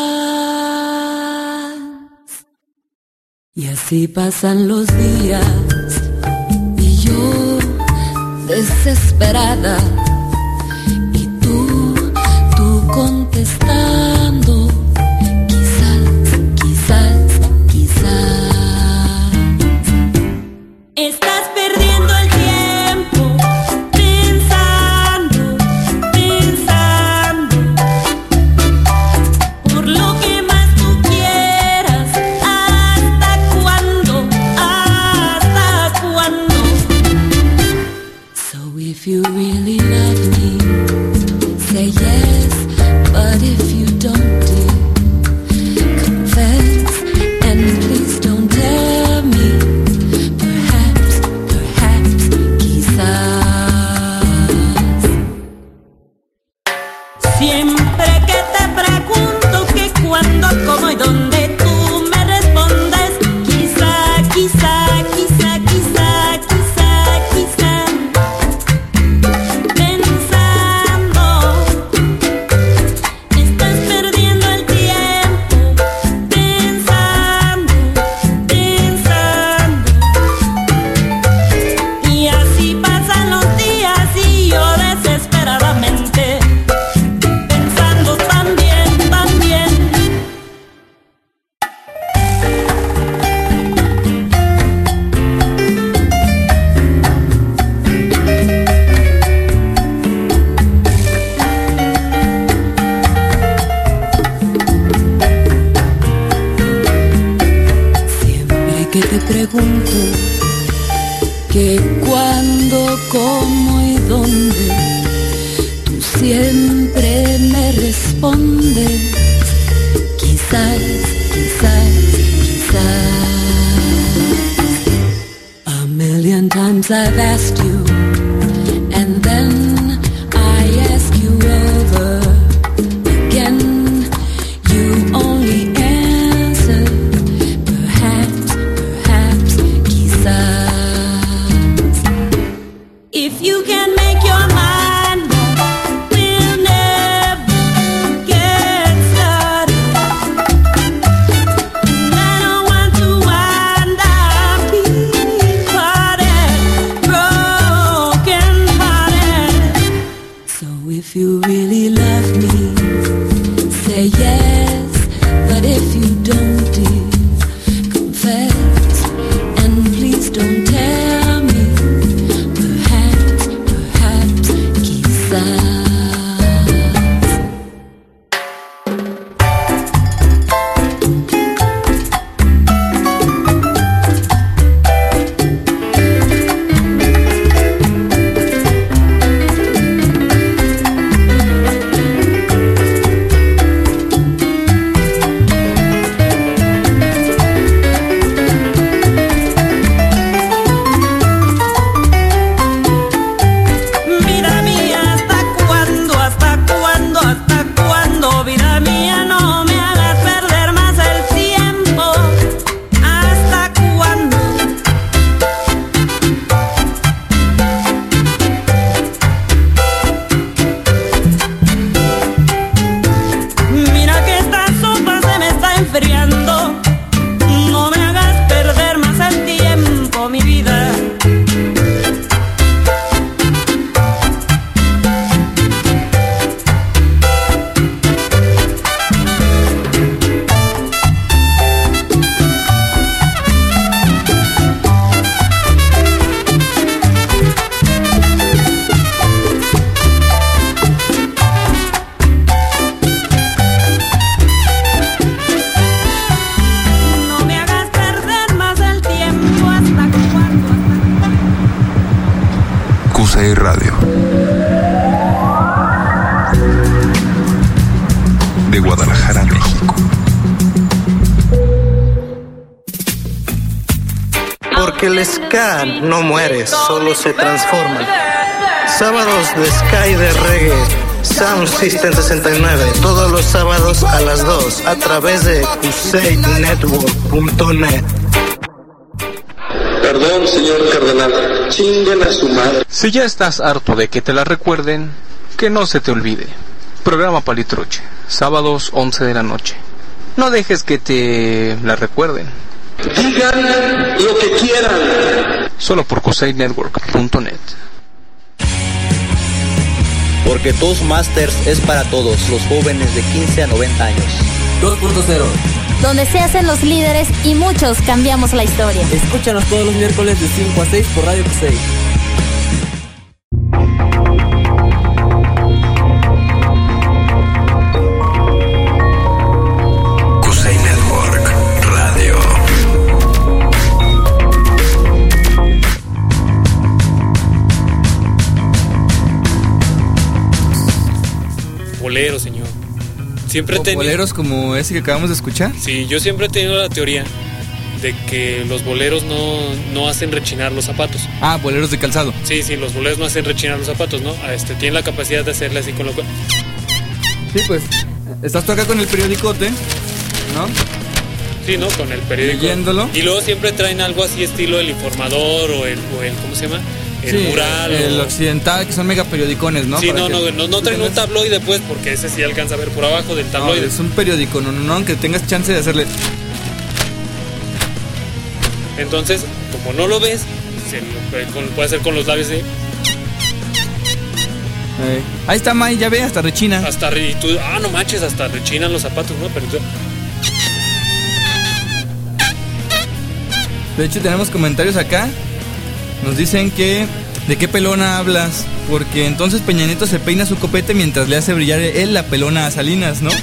Y así pasan los días y yo desesperada, y tú contestando, quizás. Estás perdiendo el tiempo pensando por lo que más tú quieras. ¿Hasta cuándo? So if you really love me, say yes, but if you don't, dear, confess, and please don't tell me, perhaps, quizás. Siempre que te pregunto qué, cuándo, cómo y dónde, tú me respondes, quizá. Estás perdiendo el tiempo pensando. Y así pasan los días y yo desesperadamente pensando también. Siempre que te pregunto que cuándo, cómo y dónde, tú siempre me respondes, quizás. A million times I've asked you, and then I ask you you love me, say yes. But if you don't, dear, confess. And please don't tell me. Perhaps, quizás. Radio de Guadalajara, México. Porque el ska no muere, solo se transforma. Sábados de ska y de reggae, Sound System 69, todos los sábados a las 2 a través de CuseyNetwork.net. Perdón, señor cardenal, chinguen a su madre. Si ya estás harto de que te la recuerden, que no se te olvide. Programa Palitroche, sábados 11 de la noche. No dejes que te la recuerden. Digan lo que quieran. Solo por CuseyNetwork.net. Porque Toastmasters es para todos, los jóvenes de 15 a 90 años. 2.0. Donde se hacen los líderes y muchos cambiamos la historia. Escúchanos todos los miércoles de 5 a 6 por Radio Cusey. Cusey Network Radio. Bolero, señor. Siempre boleros como ese que acabamos de escuchar. Sí, yo siempre he tenido la teoría de que los boleros no hacen rechinar los zapatos. Ah, boleros de calzado. Sí, los boleros no hacen rechinar los zapatos, ¿no? Tienen la capacidad de hacerle así con lo cual. Sí, pues, estás tú acá con el periodicote, ¿no? Sí, ¿no? Con el periódico. Leyéndolo. Y luego siempre traen algo así estilo El Informador o el ¿cómo se llama? El Mural. El Occidental, que son mega periodicones, ¿no? Sí, no traen un tabloide, pues, porque ese sí alcanza a ver por abajo del tabloide. No, es un periódico, no, aunque tengas chance de hacerle. Entonces, como no lo ves, se lo puede hacer con los labios, ¿sí? Ahí está, May, ya ve, hasta rechina. Y tú, no manches, hasta rechinan los zapatos, ¿no? Pero de hecho, tenemos comentarios acá. Nos dicen que ¿de qué pelona hablas? Porque entonces Peña Nieto se peina su copete mientras le hace brillar él la pelona a Salinas, ¿no?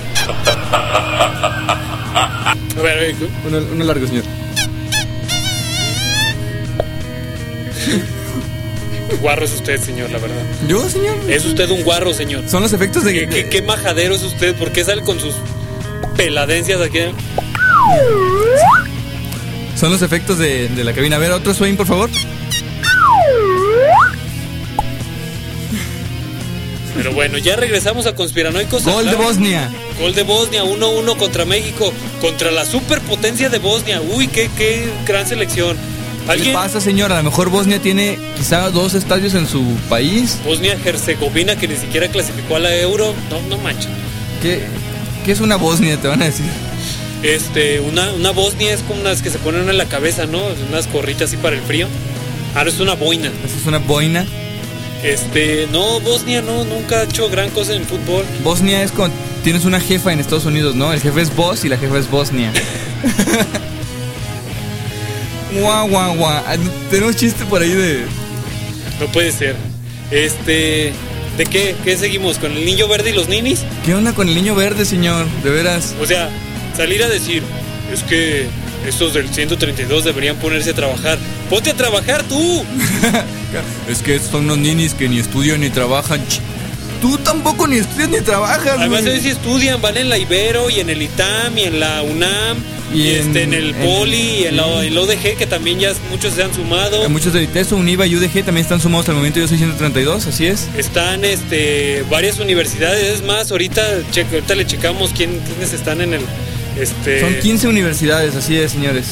A ver, uno largo, señor. Guarro es usted, señor, la verdad. ¿Yo, señor? Es usted un guarro, señor. Son los efectos de... ¿Qué majadero es usted? ¿Por qué sale con sus peladencias aquí? Son los efectos de la cabina. A ver, otro swing, por favor. Pero bueno, ya regresamos a Conspiranoicos. Gol de Bosnia. Gol de Bosnia, 1-1 contra México, contra la superpotencia de Bosnia. Uy, qué gran selección. ¿Qué pasa, señor? A lo mejor Bosnia tiene quizá 2 estadios en su país. Bosnia-Herzegovina, que ni siquiera clasificó a la Euro. No manches. ¿Qué es una Bosnia, te van a decir? Una Bosnia es como unas que se ponen en la cabeza, ¿no? Unas gorritas así para el frío. Ahora es una boina. ¿Esa es una boina? No, Bosnia no, nunca ha hecho gran cosa en fútbol. Bosnia es cuando tienes una jefa en Estados Unidos, ¿no? El jefe es Bos y la jefa es Bosnia. Guau. Tenemos chiste por ahí de... No puede ser. ¿De qué? ¿Qué seguimos? ¿Con el niño verde y los ninis? ¿Qué onda con el niño verde, señor? De veras. O sea, salir a decir, es que estos del 132 deberían ponerse a trabajar. ¡Ponte a trabajar tú! Es que son unos ninis que ni estudian ni trabajan. Tú tampoco ni estudias ni trabajas. Además, ellos sí estudian, van en la Ibero y en el ITAM y en la UNAM. Y en el Poli y en la UDG, que también ya muchos se han sumado. Muchos del ITESO, UNIVA y UDG también están sumados al momento. Yo soy 132, así es. Están varias universidades. Es más, ahorita le checamos quiénes están en el... Son 15 universidades, así es, señores.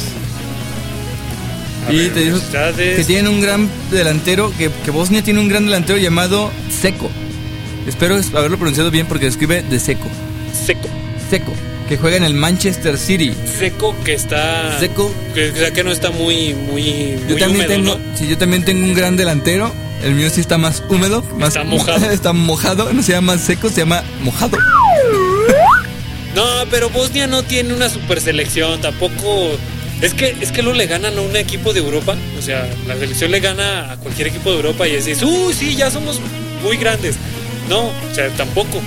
Y te digo que tienen un gran delantero, que Bosnia tiene un gran delantero llamado Seco. Espero haberlo pronunciado bien porque escribe de Seco. Seco, que juega en el Manchester City. Seco, que está... Seco. Que no está muy yo también húmedo, tengo, ¿no? Sí, yo también tengo un gran delantero. El mío sí está más húmedo. Está mojado. Está mojado, no se llama seco, se llama mojado. No, pero Bosnia no tiene una super selección, tampoco... Es que luego le ganan a un equipo de Europa. O sea, la selección le gana a cualquier equipo de Europa y decís, sí, ya somos muy grandes. No, o sea, tampoco.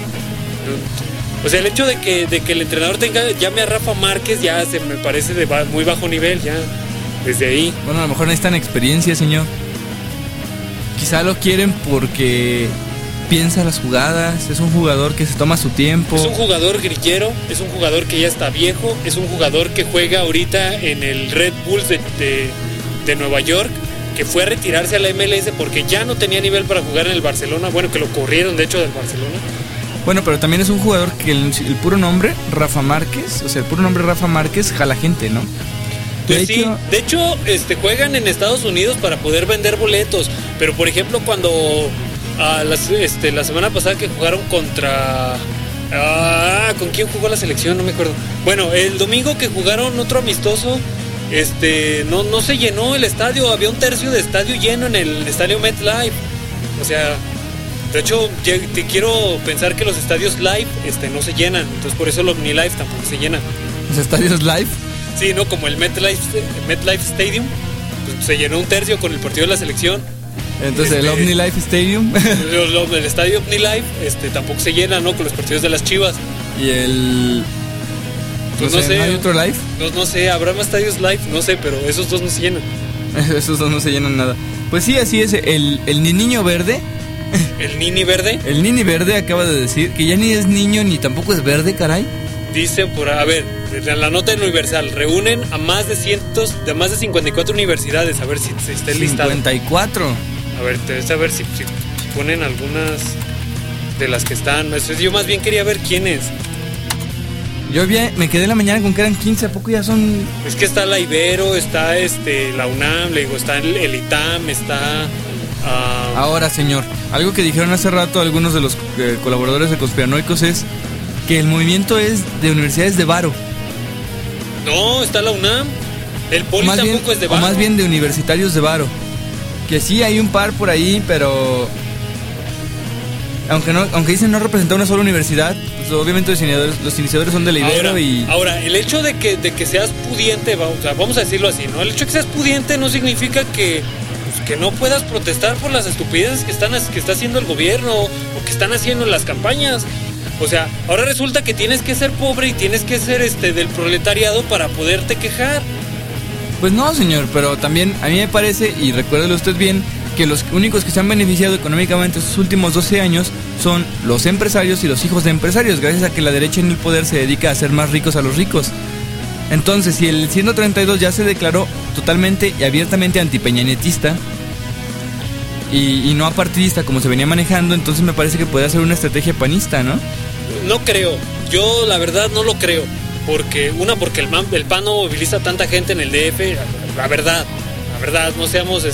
O sea, el hecho de que el entrenador llame a Rafa Márquez ya se me parece de muy bajo nivel, ya, desde ahí. Bueno, a lo mejor necesitan experiencia, señor. Quizá lo quieren porque piensa las jugadas, es un jugador que se toma su tiempo. Es un jugador grillero, es un jugador que ya está viejo, es un jugador que juega ahorita en el Red Bulls de Nueva York, que fue a retirarse a la MLS porque ya no tenía nivel para jugar en el Barcelona. Bueno, que lo corrieron de hecho del Barcelona. Bueno, pero también es un jugador que el puro nombre, Rafa Márquez, o sea, el puro nombre Rafa Márquez jala gente, ¿no? Pues sí, de hecho, juegan en Estados Unidos para poder vender boletos, pero por ejemplo cuando la semana pasada que jugaron contra... ¿con quién jugó la selección? No me acuerdo. Bueno, el domingo que jugaron otro amistoso, no se llenó el estadio, había un tercio de estadio lleno en el estadio MetLife. O sea, de hecho, te quiero pensar que los estadios live no se llenan, entonces por eso el OmniLife tampoco se llena. ¿Los estadios live? Sí, ¿no? Como el MetLife Stadium, pues, se llenó un tercio con el partido de la selección. Entonces el OmniLife Stadium. El estadio OmniLife tampoco se llena, ¿no? Con los partidos de las Chivas. Y el... Pues no sé. ¿No hay otro live? No sé, habrá más estadios live, no sé, pero esos dos no se llenan. Esos dos no se llenan nada. Pues sí, así es. El niño verde. ¿El Nini verde? El Nini verde acaba de decir que ya ni es niño ni tampoco es verde, caray. Dicen a ver, en la nota Universal, reúnen a más de 54 universidades, a ver si está el listado. 54. A ver si ponen algunas de las que están. Yo más bien quería ver quiénes. Yo me quedé en la mañana con que eran 15, ¿a poco ya son? Es que está la Ibero, está la UNAM, le digo, está el ITAM, está... Ahora, señor, algo que dijeron hace rato algunos de los colaboradores de Conspiranoicos es que el movimiento es de universidades de varo. No, está la UNAM. El Poli tampoco es de varo. O más bien de universitarios de varo. Que sí hay un par por ahí, pero aunque dicen no representar una sola universidad, pues obviamente los iniciadores son de la Ibero. Ahora, el hecho de que seas pudiente, vamos a decirlo así, ¿no? El hecho de que seas pudiente no significa que no puedas protestar por las estupideces que está haciendo el gobierno o que están haciendo en las campañas. O sea, ahora resulta que tienes que ser pobre y tienes que ser del proletariado para poderte quejar. Pues no, señor, pero también a mí me parece, y recuérdelo usted bien, que los únicos que se han beneficiado económicamente estos últimos 12 años son los empresarios y los hijos de empresarios, gracias a que la derecha en el poder se dedica a hacer más ricos a los ricos. Entonces, si el 132 ya se declaró totalmente y abiertamente antipeñanetista y no apartidista como se venía manejando, entonces me parece que puede ser una estrategia panista, ¿no? No creo, yo la verdad no lo creo, porque el PAN no moviliza tanta gente en el DF, la verdad, no seamos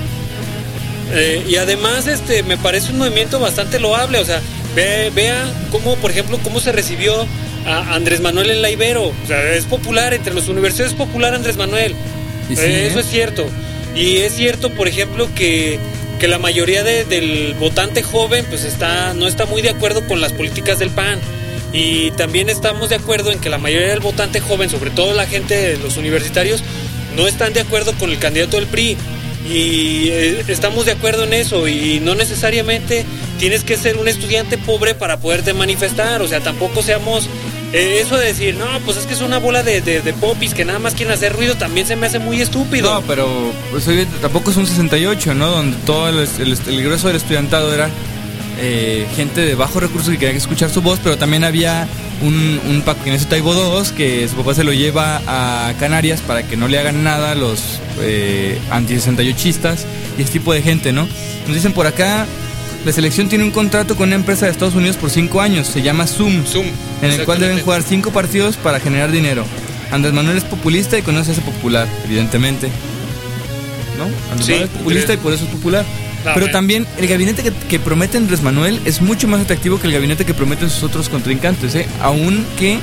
y además me parece un movimiento bastante loable, o sea, vea cómo, por ejemplo, cómo se recibió a Andrés Manuel en la Ibero. O sea, es popular, entre los universitarios es popular Andrés Manuel. Sí, eso es cierto. Y es cierto, por ejemplo, que la mayoría del votante joven pues no está muy de acuerdo con las políticas del PAN. Y también estamos de acuerdo en que la mayoría del votante joven, sobre todo la gente, los universitarios, no están de acuerdo con el candidato del PRI. Y estamos de acuerdo en eso, y no necesariamente tienes que ser un estudiante pobre para poderte manifestar. O sea, tampoco seamos eso de decir, no, pues es que es una bola de popis que nada más quieren hacer ruido, también se me hace muy estúpido. No, pero pues, tampoco es un 68, ¿no? Donde todo el grueso del estudiantado era gente de bajos recursos que quería escuchar su voz, pero también había un Paco Ignacio Taibo II que su papá se lo lleva a Canarias para que no le hagan nada a los anti-68istas y ese tipo de gente, ¿no? Nos dicen por acá, la selección tiene un contrato con una empresa de Estados Unidos por 5 años, se llama Zoom, en el cual deben jugar 5 partidos para generar dinero. Andrés Manuel es populista y con eso se hace popular, evidentemente, ¿no? Andrés Manuel es populista y por eso es popular. Pero también el gabinete que promete Andrés Manuel es mucho más atractivo que el gabinete que prometen sus otros contrincantes, aunque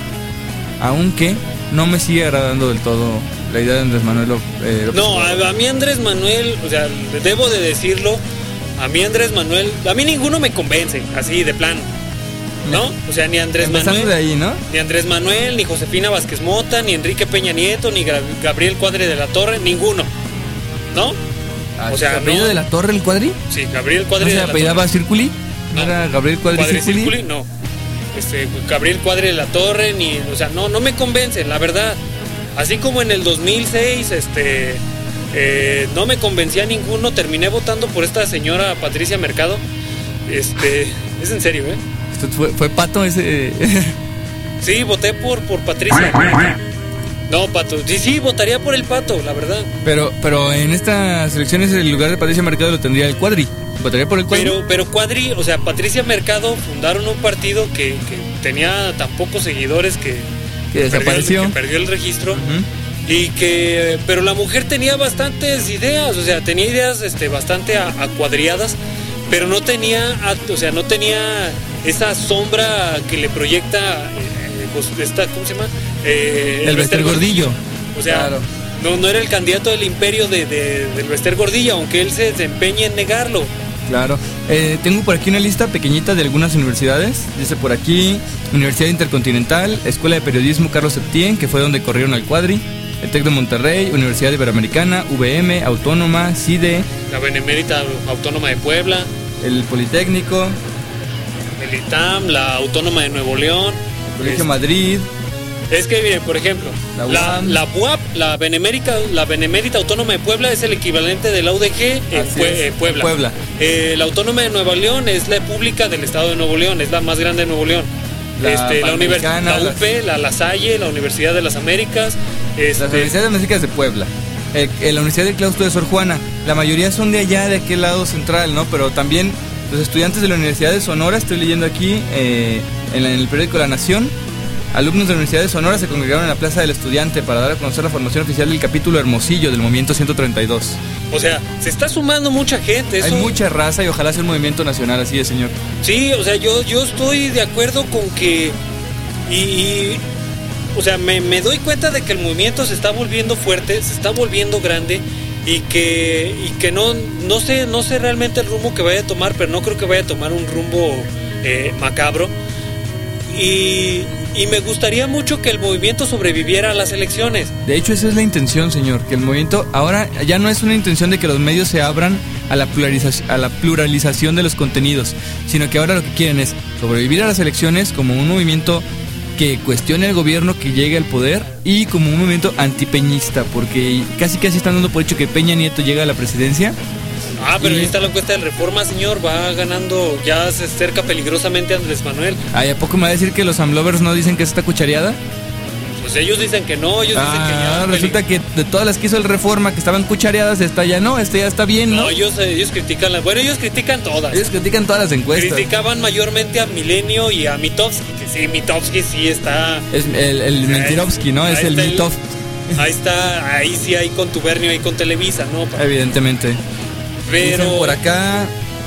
no me sigue agradando del todo la idea de Andrés Manuel. No, a mí Andrés Manuel, o sea, debo de decirlo, a mí ninguno me convence, así de plano, ¿no? O sea, ni Andrés Manuel, de ahí, ¿no? Ni Andrés Manuel, ni Josefina Vázquez Mota, ni Enrique Peña Nieto, ni Gabriel Cuadri de la Torre, ninguno, ¿no? O sea, ¿apellido de la Torre el Cuadri? Sí, Gabriel Cuadri de la Torre. ¿No se apellidaba Circuli? ¿No era Gabriel Cuadri Circuli? No. Gabriel Cuadri de la Torre, o sea, no me convencen, la verdad. Así como en el 2006, no me convencía ninguno, terminé votando por esta señora Patricia Mercado. Es en serio, ¿Fue Pato ese? Sí, voté por Patricia. No, Pato. Sí, votaría por el Pato, la verdad. Pero en estas elecciones el lugar de Patricia Mercado lo tendría el Cuadri. ¿Votaría por el Cuadri? Pero Cuadri, o sea, Patricia Mercado fundaron un partido que tenía tan pocos seguidores que desapareció. Que perdió el registro. Pero la mujer tenía bastantes ideas, o sea, tenía ideas bastante acuadriadas, pero no tenía esa sombra que le proyecta ¿cómo se llama? El Bester Gordillo. O sea, claro. no era el candidato del imperio del Bester Gordillo, aunque él se empeñe en negarlo. Claro. Tengo por aquí una lista pequeñita de algunas universidades. Dice por aquí, Universidad Intercontinental, Escuela de Periodismo Carlos Septién, que fue donde corrieron al Cuadri, el TEC de Monterrey, Universidad Iberoamericana, UVM, Autónoma, CIDE, la Benemérita Autónoma de Puebla, el Politécnico, el ITAM, la Autónoma de Nuevo León, el Colegio Madrid. Es que miren, por ejemplo, la UAP, la Benemérita Autónoma de Puebla es el equivalente de la UDG en Puebla. La Autónoma de Nuevo León es la pública del estado de Nuevo León, es la más grande de Nuevo León. La Universidad, la UP, la Salle, la Universidad de las Américas. Las Universidades de las Américas de Puebla. La Universidad del Claustro de Sor Juana. La mayoría son de allá, de aquel lado central, ¿no? Pero también los estudiantes de la Universidad de Sonora, estoy leyendo aquí en el periódico La Nación, alumnos de la Universidad de Sonora se congregaron en la Plaza del Estudiante para dar a conocer la formación oficial del capítulo Hermosillo del Movimiento 132. O sea, se está sumando mucha gente. Hay mucha raza y ojalá sea un movimiento nacional, así de señor. Sí, o sea, yo estoy de acuerdo con que... o sea, me doy cuenta de que el movimiento se está volviendo fuerte, se está volviendo grande y que no sé realmente el rumbo que vaya a tomar, pero no creo que vaya a tomar un rumbo macabro. Y me gustaría mucho que el movimiento sobreviviera a las elecciones. De hecho, esa es la intención, señor, que el movimiento ahora ya no es una intención de que los medios se abran a la pluralización de los contenidos, sino que ahora lo que quieren es sobrevivir a las elecciones como un movimiento que cuestione al gobierno que llegue al poder y como un movimiento antipeñista, porque casi están dando por hecho que Peña Nieto llega a la presidencia. Pero ahí está la encuesta del Reforma, señor, va ganando, ya se acerca peligrosamente a Andrés Manuel. ¿A poco me va a decir que los AMLovers no dicen que está cuchareada? Pues ellos dicen que no, ellos dicen que ya... Resulta que de todas las que hizo el Reforma que estaban cuchareadas, esta ya no, ya está bien, ¿no? No, ellos critican ellos critican todas. Ellos critican todas las encuestas. Criticaban mayormente a Milenio y a Mitofsky, que sí, Mitofsky sí está... Es el Mentirovsky, ¿no? Es el Mitofsky. Ahí está, ahí sí hay contubernio ahí con Televisa, ¿no? Evidentemente. Pero dicen por acá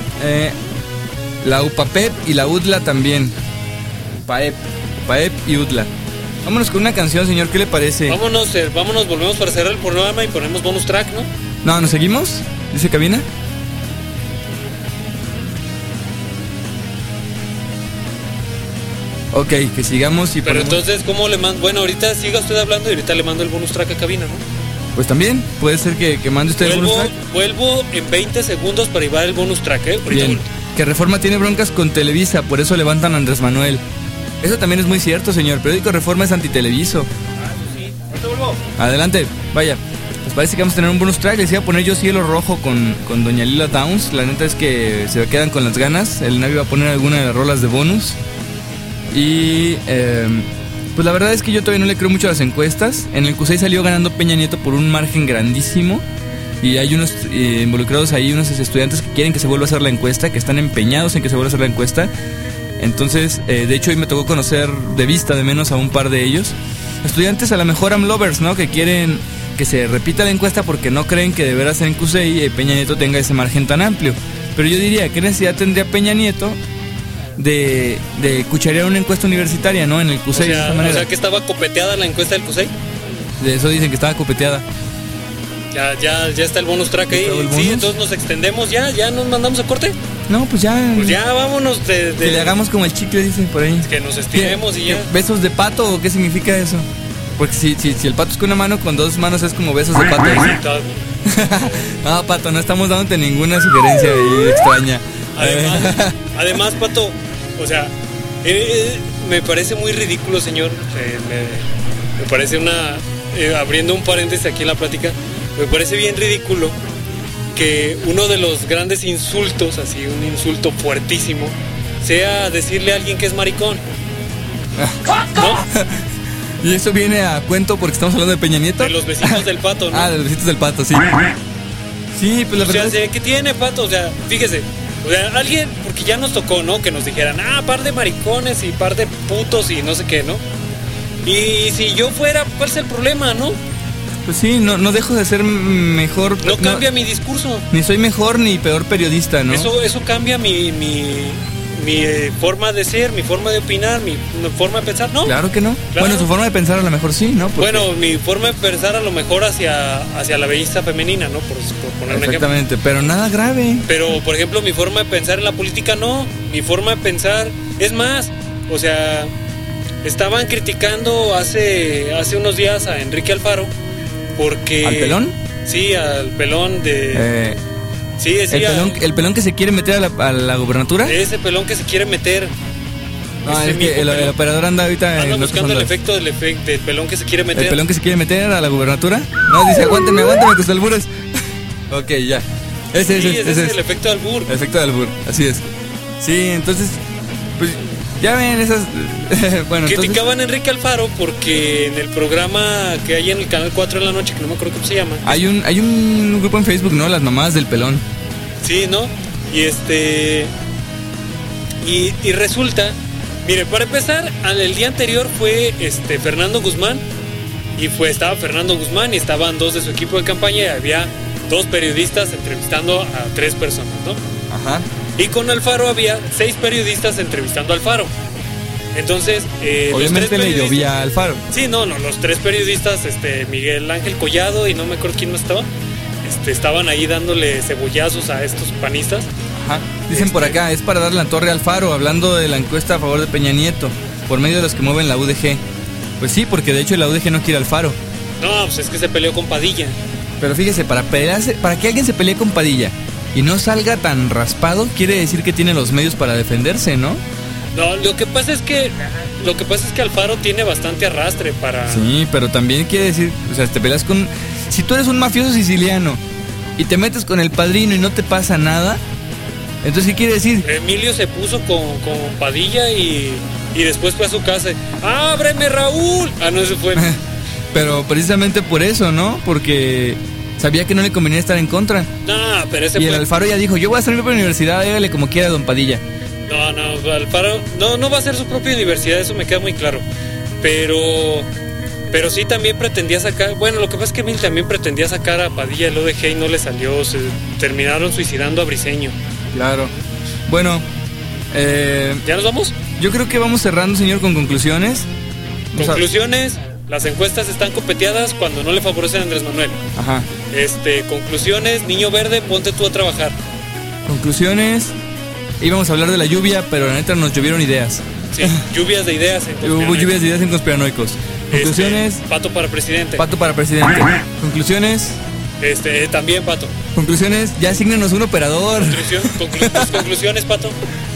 la UPAPEP y la UDLA también. PAEP y UDLA. Vámonos con una canción, señor, ¿qué le parece? Vámonos, volvemos para cerrar el programa y ponemos bonus track, ¿no? No, ¿nos seguimos? ¿Dice cabina? Ok, que sigamos y Pero ponemos... entonces, ¿cómo le mando? Bueno, ahorita siga usted hablando y ahorita le mando el bonus track a cabina, ¿no? Pues también, puede ser que mande usted el bonus track. Vuelvo en 20 segundos para llevar el bonus track, ¿eh? Ahorita Bien, vuelvo. que Reforma tiene broncas con Televisa, por eso levantan a Andrés Manuel. Eso también es muy cierto, señor. Periódico Reforma es antiteleviso. Sí, ahorita vuelvo. Adelante, vaya. Pues parece que vamos a tener un bonus track. Les iba a poner yo Cielo Rojo con Doña Lila Downs. La neta es que se quedan con las ganas. El Navi va a poner alguna de las rolas de bonus. Y pues la verdad es que yo todavía no le creo mucho a las encuestas. En el Q6 salió ganando Peña Nieto por un margen grandísimo. Y hay unos involucrados ahí, unos estudiantes que quieren que se vuelva a hacer la encuesta, que están empeñados en que se vuelva a hacer la encuesta. Entonces, de hecho hoy me tocó conocer de vista de menos a un par de ellos. Estudiantes a lo mejor AMLovers, ¿no? Que quieren que se repita la encuesta porque no creen que de veras en Q6 Peña Nieto tenga ese margen tan amplio. Pero yo diría, ¿qué necesidad tendría Peña Nieto de cucharear una encuesta universitaria, ¿no? En el Q6 de esa manera. O sea, que estaba copeteada la encuesta del Q6. De eso dicen que estaba copeteada. Ya está el bonus track ahí. Sí, entonces nos extendemos ya nos mandamos a corte. No, pues ya. Pues ya vámonos Que le hagamos como el chicle, dicen por ahí. Que nos estiremos y ya. ¿Besos de pato o qué significa eso? Porque si el pato es con una mano, con dos manos es como besos de pato. No, Pato, no estamos dándote ninguna sugerencia ahí extraña. Además, Pato, o sea, me parece muy ridículo, señor. Me parece abriendo un paréntesis aquí en la plática, me parece bien ridículo que uno de los grandes insultos, así un insulto fuertísimo, sea decirle a alguien que es maricón. ¿No? Y eso viene a cuento porque estamos hablando de Peña Nieto. De los vecinos del Pato, ¿no? De los vecinos del Pato, sí. Sí, pues la verdad. O sea, ¿qué tiene, Pato? O sea, fíjese. O sea, alguien, porque ya nos tocó, ¿no? Que nos dijeran, par de maricones y par de putos y no sé qué, ¿no? Y si yo fuera, ¿cuál es el problema, no? Pues sí, no dejo de ser mejor. No cambia mi discurso. Ni soy mejor ni peor periodista, ¿no? Eso cambia mi forma de ser, mi forma de opinar, mi forma de pensar, ¿no? Claro que no. Claro. Bueno, su forma de pensar a lo mejor sí, ¿no? Porque... Bueno, mi forma de pensar a lo mejor hacia la belleza femenina, ¿no? Por poner un ejemplo. Exactamente, pero nada grave. Pero, por ejemplo, mi forma de pensar en la política no. Mi forma de pensar es más. O sea, estaban criticando hace unos días a Enrique Alfaro porque... ¿Al pelón? Sí, al pelón de... Sí, decía... ¿El pelón que se quiere meter a la gobernatura? Ese pelón que se quiere meter. No, es que el operador anda ahorita buscando el efecto del pelón que se quiere meter. ¿El pelón que se quiere meter a la gobernatura? No, dice, aguántame tus albures. Ok, ya. Ese es el efecto de albur. El efecto de albur, así es. Sí, entonces, pues, ya ven esas... bueno, criticaban a Enrique Alfaro porque en el programa que hay en el canal 4 de la noche, que no me acuerdo cómo se llama. Hay un grupo en Facebook, ¿no? Las mamás del pelón. Sí, ¿no? Y resulta, mire, para empezar, el día anterior fue Fernando Guzmán. Y estaba Fernando Guzmán y estaban dos de su equipo de campaña y había 2 periodistas entrevistando a 3 personas, ¿no? Ajá. Y con Alfaro había 6 periodistas entrevistando a Alfaro. Entonces, obviamente le llovía a Alfaro. Sí, no, los 3 periodistas, Miguel Ángel Collado y no me acuerdo quién más estaba, estaban ahí dándole cebollazos a estos panistas. Ajá. Dicen por acá, es para darle la torre a Alfaro, hablando de la encuesta a favor de Peña Nieto, por medio de los que mueven la UDG. Pues sí, porque de hecho la UDG no quiere Alfaro. No, pues es que se peleó con Padilla. Pero fíjese, para que alguien se pelee con Padilla y no salga tan raspado, quiere decir que tiene los medios para defenderse, ¿no? No, lo que pasa es que Alfaro tiene bastante arrastre para... Sí, pero también quiere decir, o sea, te peleas con... Si tú eres un mafioso siciliano y te metes con el padrino y no te pasa nada, entonces ¿qué quiere decir? Emilio se puso con Padilla y después fue a su casa. ¡Ábreme, Raúl! No se fue. Pero precisamente por eso, ¿no? Porque sabía que no le convenía estar en contra. No, pero ese y el Alfaro ya dijo, yo voy a hacer mi propia universidad, hágale como quiera, don Padilla. No, Alfaro no va a hacer su propia universidad, eso me queda muy claro. Pero sí también pretendía sacar... Bueno, lo que pasa es que Emil también pretendía sacar a Padilla del ODG y no le salió. Se terminaron suicidando a Briseño. Claro. Bueno, ¿ya nos vamos? Yo creo que vamos cerrando, señor, con conclusiones. Conclusiones, las encuestas están copeteadas cuando no le favorecen a Andrés Manuel. Ajá. Conclusiones, Niño Verde, ponte tú a trabajar. Conclusiones, íbamos a hablar de la lluvia, pero la neta nos llovieron ideas. Sí, lluvias de ideas en conspiranoicos. Hubo lluvias de ideas en conspiranoicos. Conclusiones. Pato para presidente. Pato para presidente. Conclusiones. También Pato. Conclusiones, ya asígnenos un operador. Conclusiones, Pato.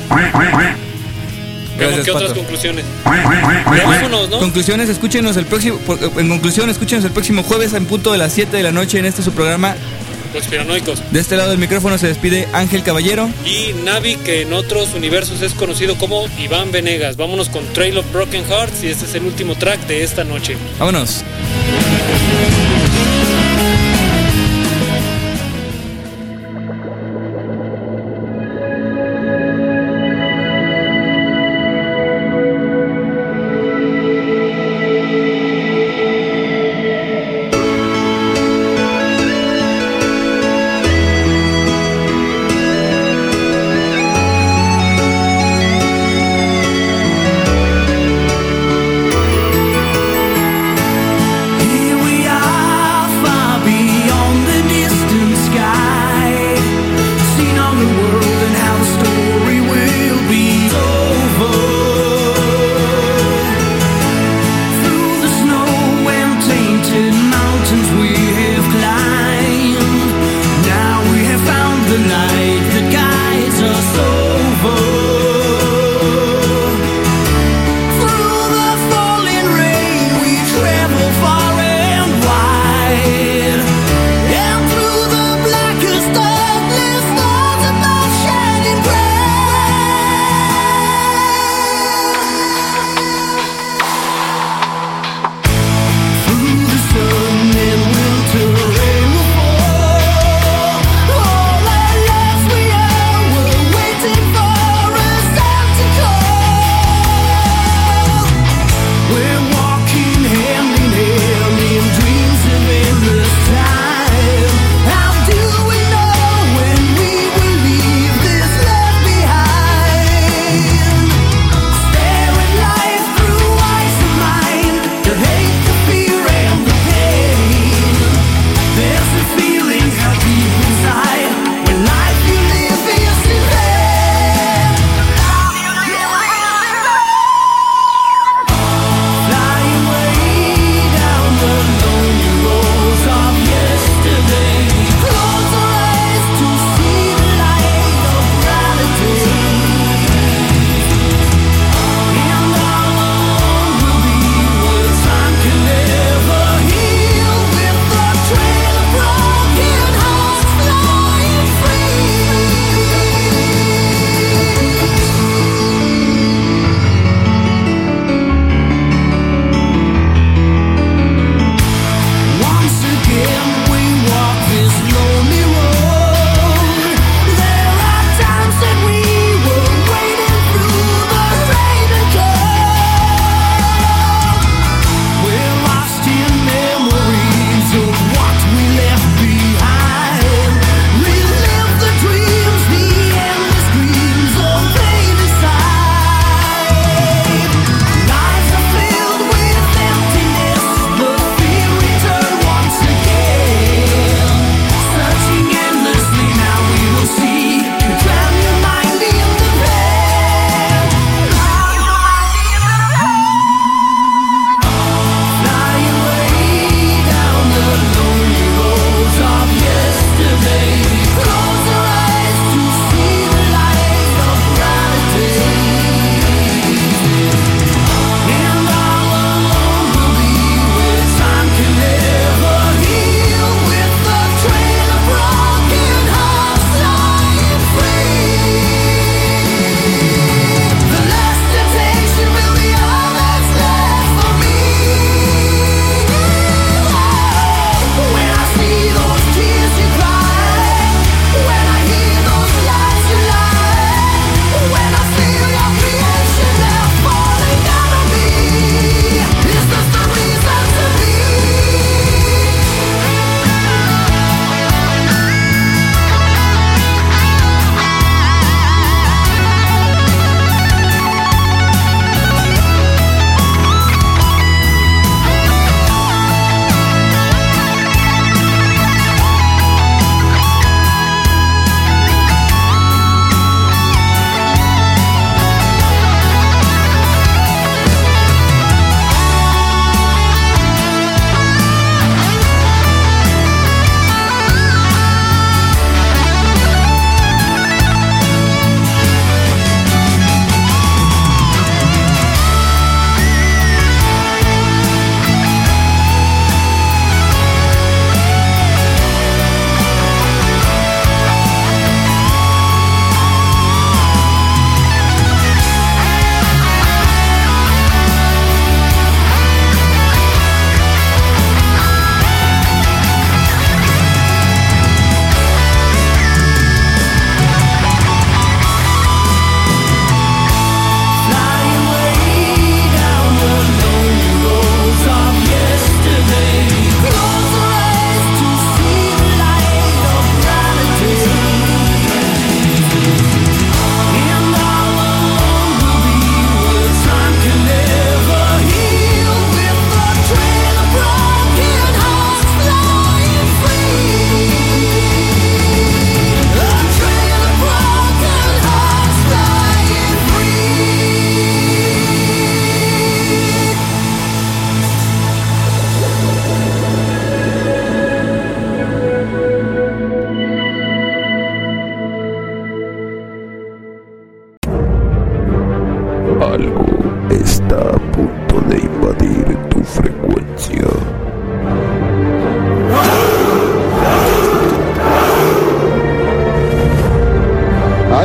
Gracias, ¿Qué Pato. otras conclusiones? Vámonos, ¿no? Conclusiones, escúchenos el próximo. En conclusión, escúchenos el próximo jueves en punto de las 7 de la noche en este su programa Conspiranoicos. De este lado del micrófono se despide Ángel Caballero y Navi, que en otros universos es conocido como Iván Venegas. Vámonos con Trail of Broken Hearts y este es el último track de esta noche. Vámonos. Here we are.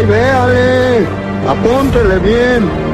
Ay, véale, apúntele bien.